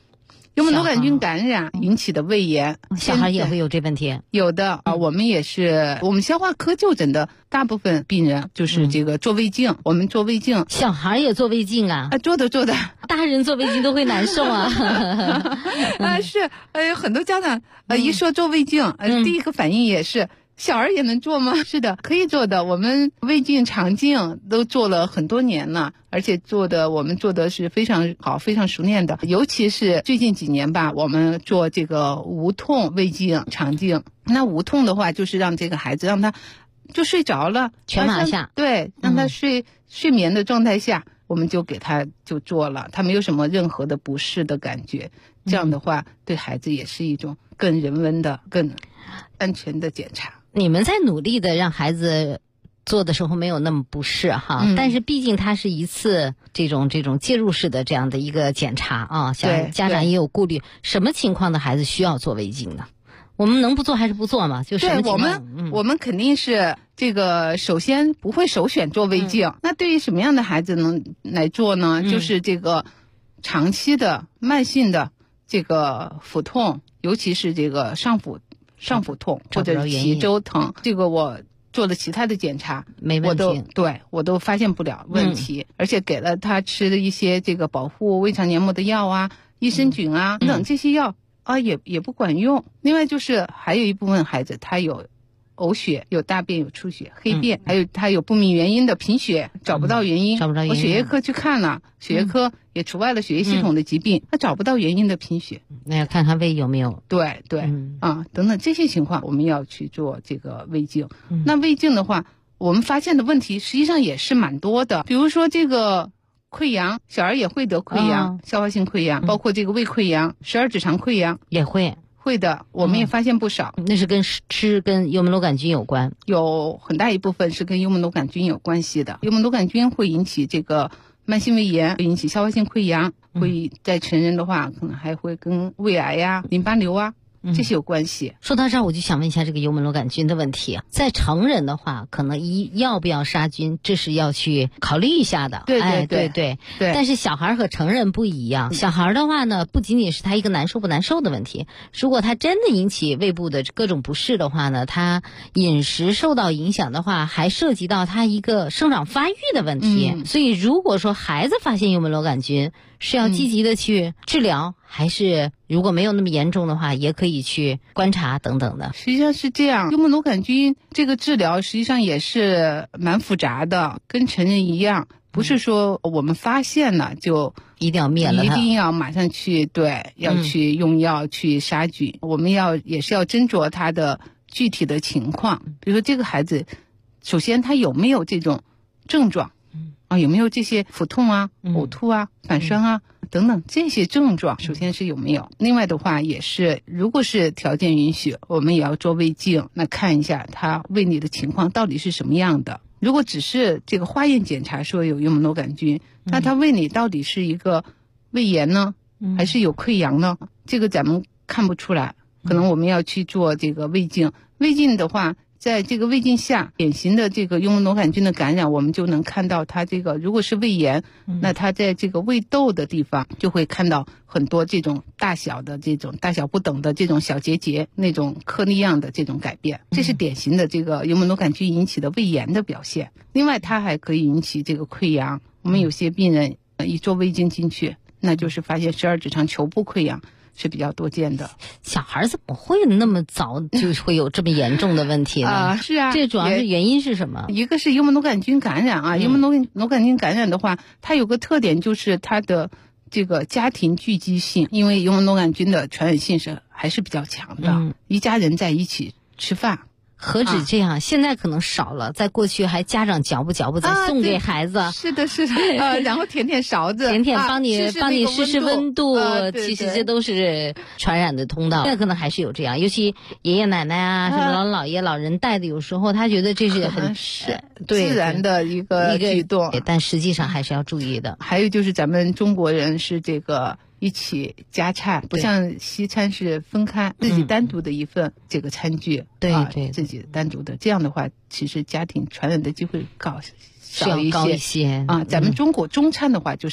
幽门螺杆菌感染引起的胃炎， 小孩也会有这问题。 有的啊，我们也是，我们消化科就诊的大部分病人就是这个做胃镜，我们做胃镜， 小孩也做胃镜啊？ 做的， 大人做胃镜都会难受啊。 是，很多家长一说做胃镜，第一个反应也是。小孩也能做吗？是的，可以做的。我们胃镜、肠镜都做了很多年了，而且我们做的是非常好、非常熟练的。尤其是最近几年吧，我们做这个无痛胃镜、肠镜。那无痛的话，就是让这个孩子让他就睡着了， 全麻下， 对，让他睡眠的状态下，我们就给他就做了，他没有什么任何的不适的感觉。这样的话，对孩子也是一种更人文的、更安全的检查。 你们在努力的让孩子做的时候没有那么不适哈，但是毕竟它是一次这种介入式的这样的一个检查啊，家长也有顾虑，什么情况的孩子需要做胃镜呢？我们能不做还是不做嘛？就什么情况？ 我们肯定是这个，首先不会首选做胃镜。那对于什么样的孩子能来做呢？就是这个长期的慢性的这个腹痛，尤其是这个上腹痛或者脐周疼，这个我做了其他的检查， 没问题， 我都发现不了问题，而且给了他吃的一些这个保护胃肠黏膜的药啊、益生菌啊等这些药啊也不管用。另外就是还有一部分孩子他有呕血、有大便有出血、黑便，还有他有不明原因的贫血，找不到原因。我血液科去看了，血液科也除外了血液系统的疾病，他找不到原因的贫血。 那要看看胃有没有。 对，等等这些情况，我们要去做这个胃镜。那胃镜的话，我们发现的问题实际上也是蛮多的，比如说这个溃疡，小儿也会得溃疡，消化性溃疡，包括这个胃溃疡、十二指肠溃疡也会的，我们也发现不少。 那是跟幽门螺杆菌有关， 有很大一部分是跟幽门螺杆菌有关系的。幽门螺杆菌会引起这个慢性胃炎，会引起消化性溃疡，会在成人的话可能还会跟胃癌呀、淋巴瘤啊这些有关系。 说到这儿，我就想问一下这个幽门螺杆菌的问题啊。在成人的话，可能要不要杀菌，这是要去考虑一下的。对。但是小孩和成人不一样，小孩的话呢，不仅仅是他一个难受不难受的问题，如果他真的引起胃部的各种不适的话呢，他饮食受到影响的话，还涉及到他一个生长发育的问题。所以如果说孩子发现幽门螺杆菌，是要积极的去治疗，还是如果没有那么严重的话，也可以去观察等等的？ 实际上是这样，幽门螺杆菌这个治疗实际上也是蛮复杂的，跟成人一样，不是说我们发现了就一定要灭了它， 一定要马上去要去用药去杀菌。我们也是要斟酌他的具体的情况，比如说这个孩子，首先他有没有这种症状？有没有这些腹痛啊、呕吐啊、反酸啊等等这些症状？首先是有没有。另外的话也是，如果是条件允许，我们也要做胃镜，那看一下他胃里的情况到底是什么样的。如果只是这个化验检查说有幽门螺杆菌，那他胃里到底是一个胃炎呢，还是有溃疡呢？这个咱们看不出来，可能我们要去做这个胃镜。胃镜的话，在这个胃镜下，典型的这个幽门螺杆菌的感染，我们就能看到它这个，如果是胃炎，那它在这个胃窦的地方就会看到很多这种大小不等的这种小结节，那种颗粒样的这种改变，这是典型的这个幽门螺杆菌引起的胃炎的表现。另外，它还可以引起这个溃疡。我们有些病人一做胃镜进去，那就是发现十二指肠球部溃疡。是比较多见的。 小孩怎么会那么早就会有这么严重的问题呢？ 是啊， 这主要是原因是什么？ 一个是幽门螺杆菌感染啊，幽门螺杆菌感染的话，它有个特点就是它的这个家庭聚集性，因为幽门螺杆菌的传染性还是比较强的，一家人在一起吃饭。 何止这样，现在可能少了，在过去还家长嚼不再送给孩子。 是的，然后舔勺子， 舔帮你试温度，其实这都是传染的通道。现在可能还是有这样，尤其爷爷奶奶啊，什么姥爷老人带的，有时候他觉得这是很自然的一个举动， 但实际上还是要注意的。 还有就是咱们中国人是这个一起夹菜，不像西餐是分开，自己单独的一份这个餐具，自己单独的，这样的话，其实家庭传染的机会少一些啊。 咱们中国中餐的话，就是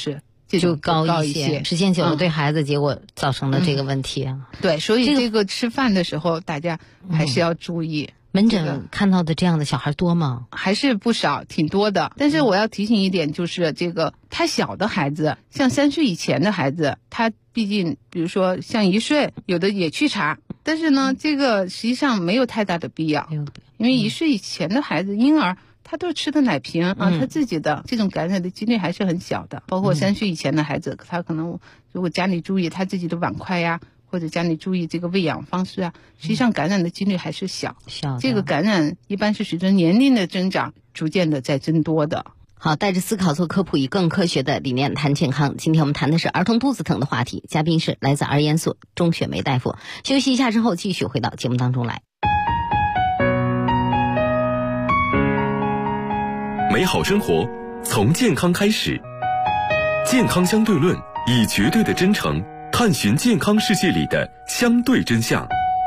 这种就高一些。 时间久了对孩子结果造成了这个问题啊。 对，所以这个吃饭的时候大家还是要注意。 门诊看到的这样的小孩多吗？ 还是不少，挺多的。但是我要提醒一点，就是这个他小的孩子，像3岁以前的孩子，他毕竟比如说像1岁，有的也去查，但是呢，这个实际上没有太大的必要，因为1岁以前的孩子，婴儿他都吃的奶瓶啊，他自己的这种感染的几率还是很小的。包括3岁以前的孩子，他可能如果家里注意他自己的碗筷呀，或者家里注意这个喂养方式啊，实际上感染的几率还是小。这个感染一般是随着年龄的增长，逐渐的在增多的。 好，带着思考做科普，以更科学的理念谈健康。今天我们谈的是儿童肚子疼的话题，嘉宾是来自儿研所钟雪梅大夫。休息一下之后，继续回到节目当中来。 美好生活从健康开始，健康相对论，以绝对的真诚探寻健康世界里的相对真相。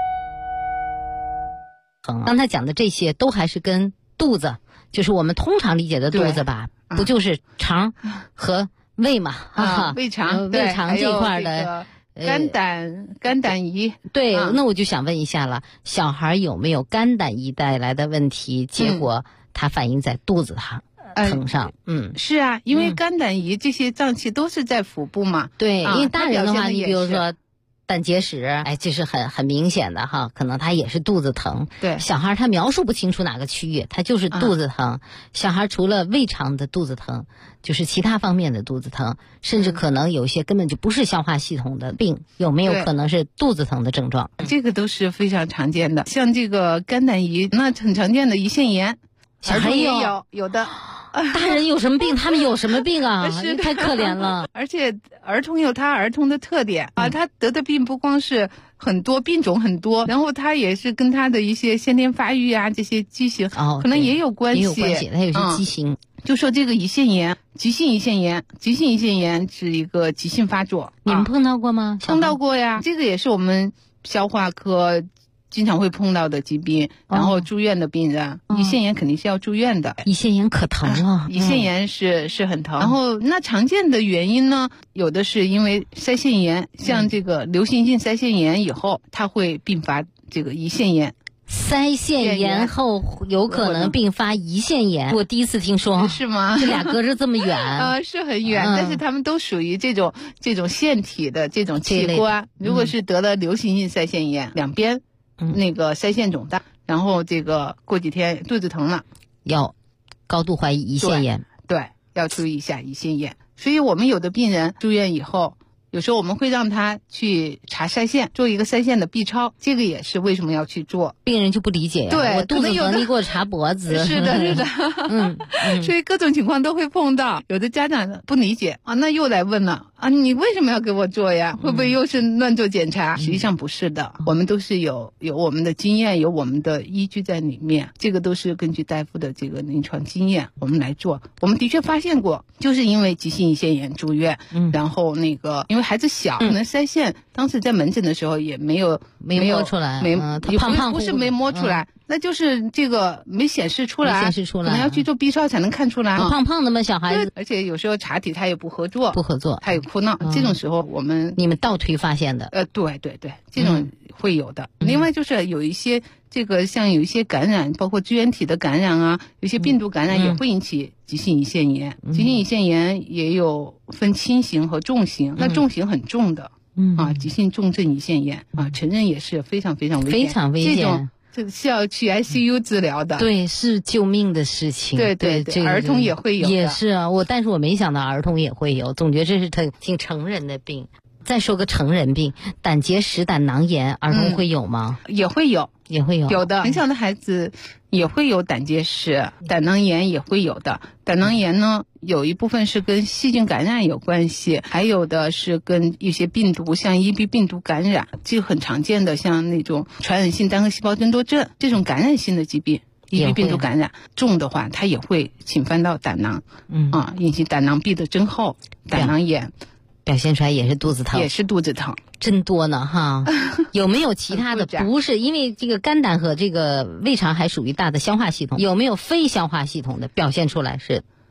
刚才讲的这些都还是跟肚子，就是我们通常理解的肚子吧，不就是肠和胃嘛？ 胃肠这块的肝胆胰。 对，那我就想问一下了，小孩有没有肝胆胰带来的问题？结果它反映在肚子疼上。 是啊，因为肝胆胰这些脏器都是在腹部嘛。 对，因为大人的话，你比如说胆结石，这是很明显的哈，可能他也是肚子疼。 对， 小孩他描述不清楚哪个区域，他就是肚子疼。小孩除了胃肠的肚子疼，就是其他方面的肚子疼，甚至可能有些根本就不是消化系统的病，有没有可能是肚子疼的症状？ 这个都是非常常见的，像这个肝胆胰，那很常见的胰腺炎， 小孩也有的。 大人有什么病，他们有什么病啊？太可怜了。 而且儿童有他儿童的特点啊，他得的病不光是很多，病种很多，然后他也是跟他的一些先天发育啊，这些畸形可能也有关系。 他有些畸形。 就说这个胰腺炎，急性胰腺炎是一个急性发作。 你们碰到过吗？ 碰到过呀，这个也是我们消化科经常会碰到的疾病，然后住院的病人，胰腺炎肯定是要住院的。 胰腺炎可疼了， 胰腺炎是很疼。然后那常见的原因呢，有的是因为腮腺炎，像这个流行性腮腺炎以后，它会并发这个胰腺炎。 腮腺炎后有可能并发胰腺炎，我第一次听说。 是吗？ 这俩隔着这么远是很远，但是他们都属于这种腺体的这种器官。如果是得了流行性腮腺炎，两边那个腮腺肿大，然后这个过几天肚子疼了， 要高度怀疑胰腺炎。 对，要注意一下胰腺炎。所以我们有的病人住院以后，有时候我们会让他去查腮腺，做一个腮腺的 B 超，这个也是为什么要去做。 病人就不理解呀， 对， 我肚子疼，你给我查脖子。 是的。所以各种情况都会碰到，有的家长不理解啊，那又来问了啊，你为什么要给我做呀？会不会又是乱做检查？实际上不是的，我们都是有我们的经验，有我们的依据在里面，这个都是根据大夫的这个临床经验我们来做。我们的确发现过，就是因为急性胰腺炎住院，然后那个因为孩子小，可能腮腺当时在门诊的时候也没摸出来， 他胖不是没摸出来，那就是这个没显示出来，可能要去做 B 超才能看出来。 胖胖的吗？小孩子， 而且有时候查体他也不合作，他也哭闹，这种时候你们倒推发现的。 对，这种会有的。另外就是有一些这个像有一些感染，包括支原体的感染啊，有些病毒感染也会引起急性胰腺炎。急性胰腺炎也有分轻型和重型，那重型很重的。急性重症胰腺炎成人也是非常非常危险， 非常危险， 这个是要去 ICU 治疗的。 对，是救命的事情。 对，儿童也会有的。 也是啊，但是我没想到儿童也会有，总觉得这是挺成人的病。再说个成人病，胆结石、胆囊炎，儿童会有吗？ 也会有，有的很小的孩子也会有胆结石，胆囊炎也会有的。胆囊炎呢，有一部分是跟细菌感染有关系，还有的是跟一些病毒，像EB 病毒感染，这个很常见的，像那种传染性单核细胞增多症这种感染性的疾病。EB 病毒感染重的话，它也会侵犯到胆囊，引起胆囊壁的增厚，胆囊炎。 表现出来也是肚子疼，真多呢哈。有没有其他的？不是，因为这个肝胆和这个胃肠还属于大的消化系统，有没有非消化系统的表现出来是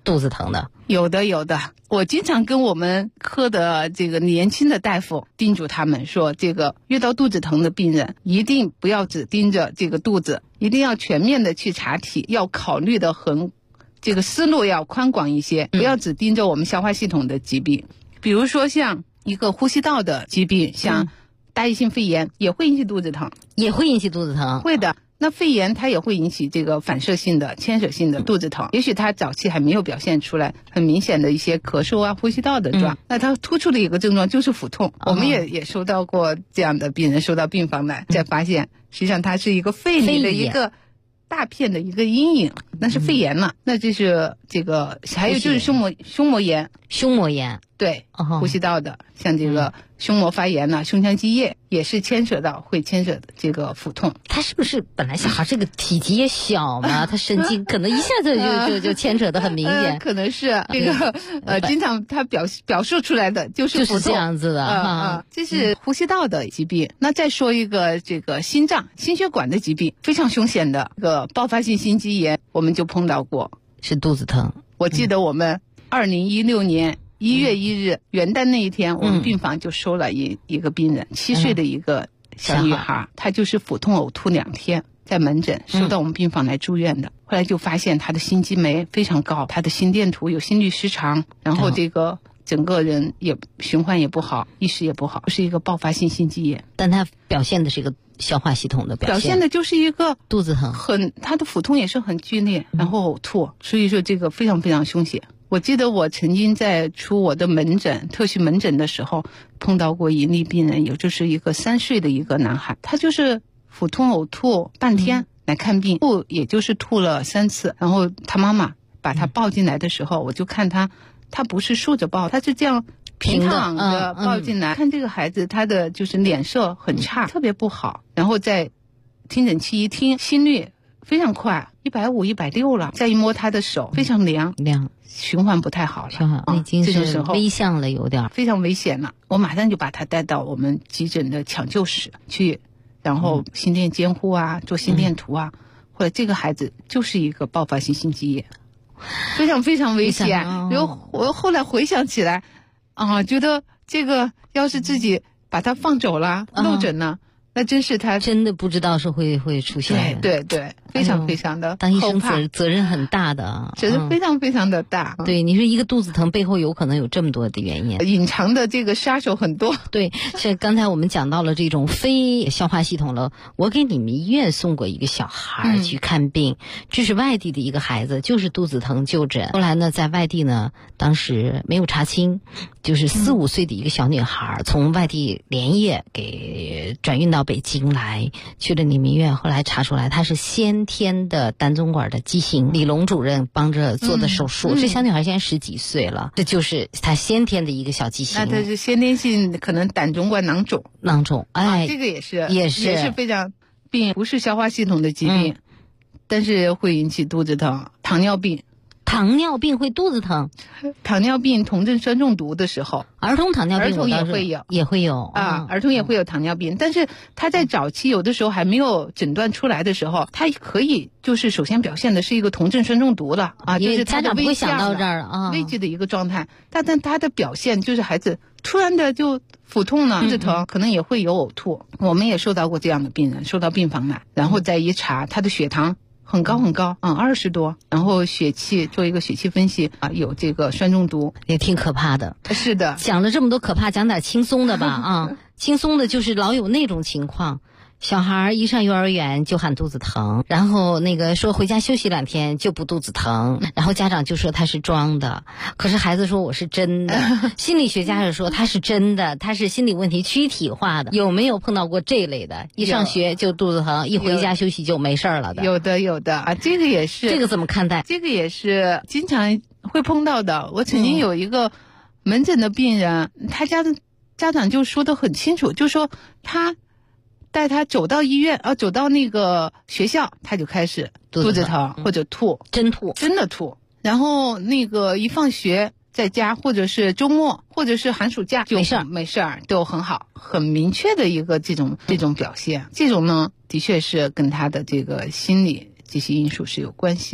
肚子疼的？ 有的，我经常跟我们科的这个年轻的大夫叮嘱他们说，这个遇到肚子疼的病人，一定不要只盯着这个肚子，一定要全面的去查体，要考虑的这个思路要宽广一些，不要只盯着我们消化系统的疾病。比如说像一个呼吸道的疾病，像大叶性肺炎也会引起肚子疼，会的。那肺炎它也会引起这个反射性的牵扯性的肚子疼，也许它早期还没有表现出来很明显的一些咳嗽啊、呼吸道的状，那它突出的一个症状就是腹痛。我们也收到过这样的病人收到病房来，才发现实际上它是一个肺里的一个大片的一个阴影，那是肺炎了。那这是这个，还有就是胸膜炎，对，呼吸道的，像这个胸膜发炎了，胸腔积液也是会牵扯的这个腹痛。 他是不是本来小孩这个体积也小嘛，他神经可能一下子就牵扯得很明显， 可能是这个经常他表述出来的就是腹痛， 这样子的这是呼吸道的疾病。那再说一个这个心血管的疾病，非常凶险的这个爆发性心肌炎，我们就碰到过， 是肚子疼。 我记得我们2016年1月1日元旦那一天，我们病房就收了一个病人，7岁的一个小女孩，她就是腹痛呕吐2天，在门诊收到我们病房来住院的。后来就发现她的心肌酶非常高，她的心电图有心律失常，然后这个整个人也循环也不好，意识也不好，是一个爆发性心肌炎。 但她表现的是一个消化系统的表现的就是一个肚子疼， 她的腹痛也是很剧烈，然后呕吐，所以说这个非常非常凶险。我记得我曾经在出我的特许门诊的时候碰到过一例病人，也就是一个3岁的一个男孩，他就是腹痛呕吐半天来看病，也就是吐了3次，然后他妈妈把他抱进来的时候，我就看他不是竖着抱，他是这样平躺着抱进来，看这个孩子他的就是脸色很差，特别不好，然后在听诊器一听，心率非常快，150、160了，再一摸他的手非常凉，循环不太好了， 已经是危象了，有点非常危险了。我马上就把他带到我们急诊的抢救室去，然后心电监护啊，做心电图啊，或者这个孩子就是一个爆发性心肌炎，非常非常危险。然后我后来回想起来，觉得这个要是自己把他放走了，漏诊了。那真是他真的不知道是会出现的，对，非常非常的当医生责任很大的， 责任非常非常的大。 对，你说一个肚子疼背后有可能有这么多的原因， 隐藏的这个杀手很多。 对，是刚才我们讲到了这种非消化系统了。我给你们医院送过一个小孩去看病，这是外地的一个孩子，就是肚子疼就诊。后来呢，在外地呢，当时没有查清，就是4、5岁的一个小女孩，从外地连夜给转运到北京来，去了你们医院，后来查出来她是先天的胆总管的畸形，李龙主任帮着做的手术。这小女孩现在10几岁了，这就是她先天的一个小畸形。 那她是先天性可能胆总管囊肿，这个也是非常病，不是消化系统的疾病，但是会引起肚子疼。糖尿病会肚子疼，糖尿病酮症酸中毒的时候， 儿童糖尿病也会有儿童也会有糖尿病，但是他在早期有的时候还没有诊断出来的时候，他可以就是首先表现的是一个酮症酸中毒了就是家长不会想到这儿危急的一个状态，但他的表现就是孩子突然的就腹痛了，肚子疼，可能也会有呕吐。我们也收到过这样的病人，收到病房来，然后再一查，他的血糖很高，20多，然后做一个血气分析有这个酸中毒， 也挺可怕的。 是的， 讲了这么多可怕，讲点轻松的吧轻松的就是老有那种情况。小孩一上幼儿园就喊肚子疼，然后那个说回家休息2天就不肚子疼，然后家长就说他是装的，可是孩子说我是真的。心理学家也说他是真的，他是心理问题躯体化的。有没有碰到过这类的？一上学就肚子疼，一回家休息就没事了的？ 有的这个也是。 这个怎么看待？ 这个也是经常会碰到的。我曾经有一个门诊的病人，他家长就说得很清楚，就说他带他走到医院走到那个学校，他就开始肚子疼或者吐，真的吐。然后那个一放学在家，或者是周末，或者是寒暑假就没事儿都很好，很明确的一个这种表现。这种呢，的确是跟他的这个心理这些因素是有关系的。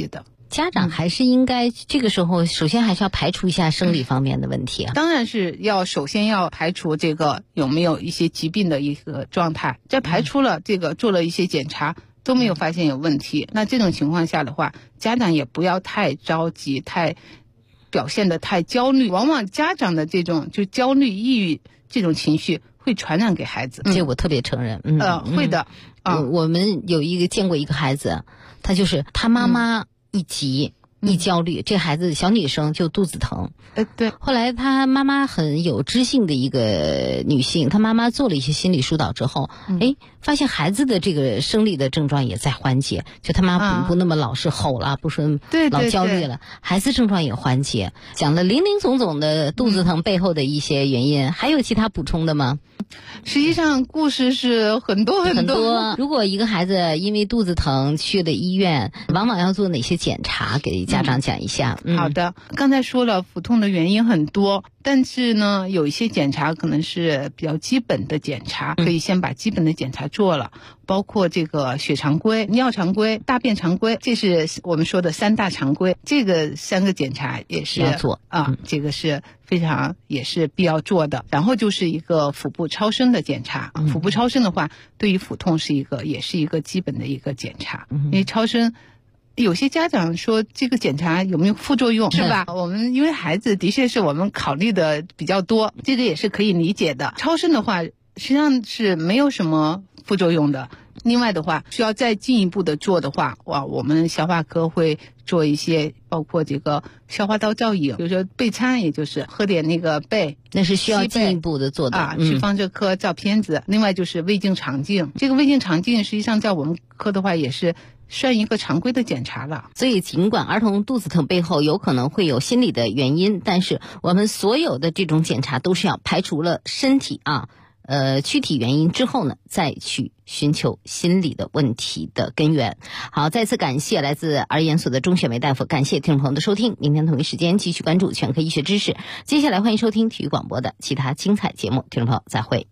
家长还是应该这个时候首先还是要排除一下生理方面的问题啊。 当然是首先要排除这个有没有一些疾病的一个状态，在排除了这个做了一些检查都没有发现有问题，那这种情况下的话，家长也不要太着急，表现得太焦虑，往往家长的这种就焦虑抑郁这种情绪会传染给孩子。 这我特别承认。 会的。 我们见过一个孩子，他就是他妈妈一急一焦虑，这孩子小女生就肚子疼。 对。 后来他妈妈很有知性的一个女性，他妈妈做了一些心理疏导之后，发现孩子的这个生理的症状也在缓解，就他妈不那么老是吼了，不是老焦虑了，孩子症状也缓解。讲了林林总总的肚子疼背后的一些原因，还有其他补充的吗？ 实际上故事是很多很多。 如果一个孩子因为肚子疼去了医院，往往要做哪些检查？给家长讲一下。 好的，刚才说了腹痛的原因很多，但是呢，有一些检查可能是比较基本的检查，可以先把基本的检查做了，包括这个血常规、尿常规、大便常规，这是我们说的3大常规。这个3个检查也是要做这个是非常也是必要做的。然后就是一个腹部超声的检查，腹部超声的话，对于腹痛也是一个基本的一个检查，因为超声。有些家长说这个检查有没有副作用，是吧？我们因为孩子的确是我们考虑的比较多，这个也是可以理解的。超声的话实际上是没有什么副作用的。另外的话，需要再进一步的做的话，我们消化科会做一些包括这个消化道造影，比如说钡餐，也就是喝点那个钡， 那是需要进一步的做的去放射科照片子。另外就是胃镜肠镜，这个胃镜肠镜实际上在我们科的话也是算一个常规的检查了。 所以尽管儿童肚子疼背后有可能会有心理的原因，但是我们所有的这种检查都是要排除了身体躯体原因之后呢，再去寻求心理的问题的根源。好，再次感谢来自儿研所的钟雪梅大夫，感谢听众朋友的收听。明天同一时间继续关注全科医学知识。接下来欢迎收听体育广播的其他精彩节目，听众朋友再会。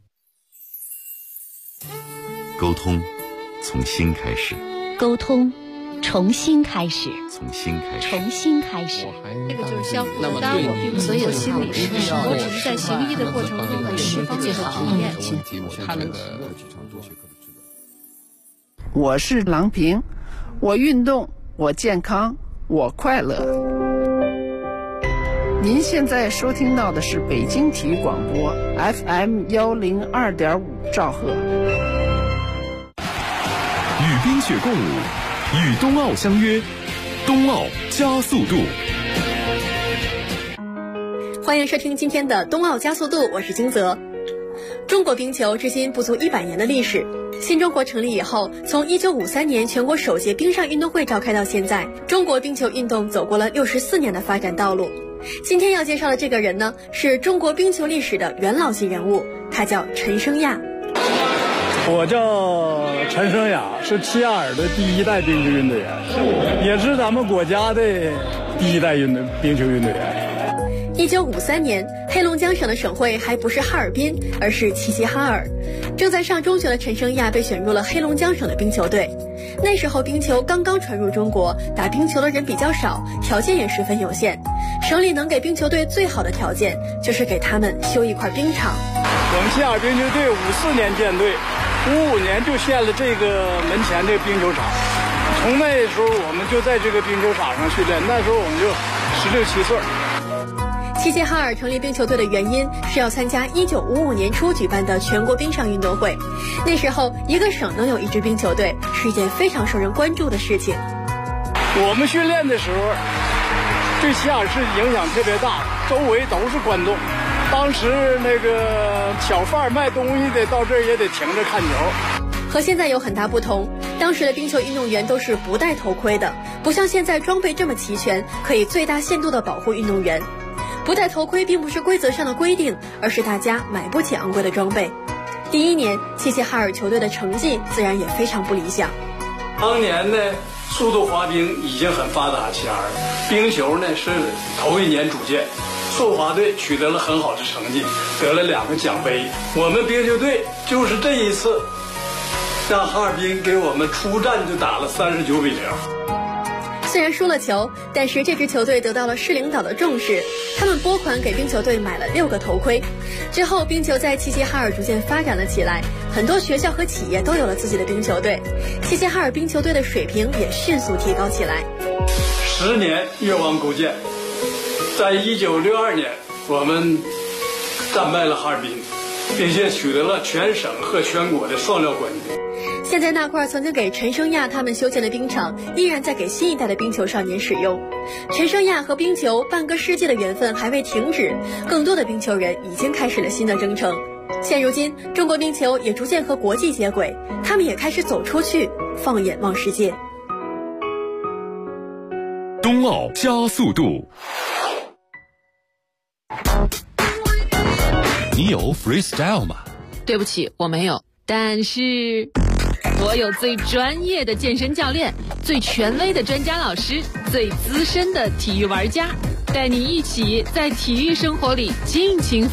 沟通从心开始， 沟通重新开始， 从心开始， 重新开始。 这个就是相互的搭我，并所有心理师，我只是在行医的过程中有释放最好的体验。 我是郎平，我运动，我健康，我快乐。您现在收听到的是北京体育广播 FM102.5兆赫。 与冰雪共舞，与冬奥相约，冬奥加速度。 欢迎收听今天的冬奥加速度，我是金泽。中国冰球至今不足100年的历史，新中国成立以后，从1953年全国首届冰上运动会召开到现在，中国冰球运动走过了64年的发展道路。今天要介绍的这个人呢，是中国冰球历史的元老级人物，他叫陈升亚。 我叫陈升亚，是齐亚尔的第1代冰球运动员，也是咱们国家的第1代冰球运动员。 1953年，黑龙江省的省会还不是哈尔滨，而是齐齐哈尔。正在上中学的陈升亚被选入了黑龙江省的冰球队。那时候冰球刚刚传入中国，打冰球的人比较少，条件也十分有限。省里能给冰球队最好的条件，就是给他们修一块冰场。 我们齐亚尔冰球队54年建队，55年就建了这个门前这个冰球场。从那时候我们就在这个冰球场上训练，那时候我们就16、17岁。 齐齐哈尔成立冰球队的原因是要参加1955年初举办的全国冰上运动会。那时候一个省能有一支冰球队是一件非常受人关注的事情。 我们训练的时候对齐亚尔市影响特别大，周围都是观众。当时那个小贩卖东西的到这儿也得停着看球。 和现在有很大不同，当时的冰球运动员都是不戴头盔的，不像现在装备这么齐全，可以最大限度地保护运动员。不戴头盔并不是规则上的规定，而是大家买不起昂贵的装备。第1年，齐齐哈尔球队的成绩自然也非常不理想。 当年呢，速度滑冰已经很发达，齐齐哈尔冰球呢是头1年组建，速滑队取得了很好的成绩，得了2个奖杯。我们冰球队就是这一次让哈尔滨给我们出战就打了39-0。 虽然输了球，但是这支球队得到了市领导的重视，他们拨款给冰球队买了6个头盔。之后，冰球在齐齐哈尔逐渐发展了起来，很多学校和企业都有了自己的冰球队，齐齐哈尔冰球队的水平也迅速提高起来。 10年越王勾践，在1962年，我们战败了哈尔滨，并且取得了全省和全国的双料冠军。 现在那块曾经给陈生亚他们修建的冰场，依然在给新一代的冰球少年使用。陈生亚和冰球半个世纪的缘分还未停止，更多的冰球人已经开始了新的征程。现如今，中国冰球也逐渐和国际接轨，他们也开始走出去，放眼望世界。 冬奥加速度， 你有 freestyle 吗？ 对不起，我没有，但是我有最专业的健身教练，最权威的专家老师，最资深的体育玩家，带你一起在体育生活里尽情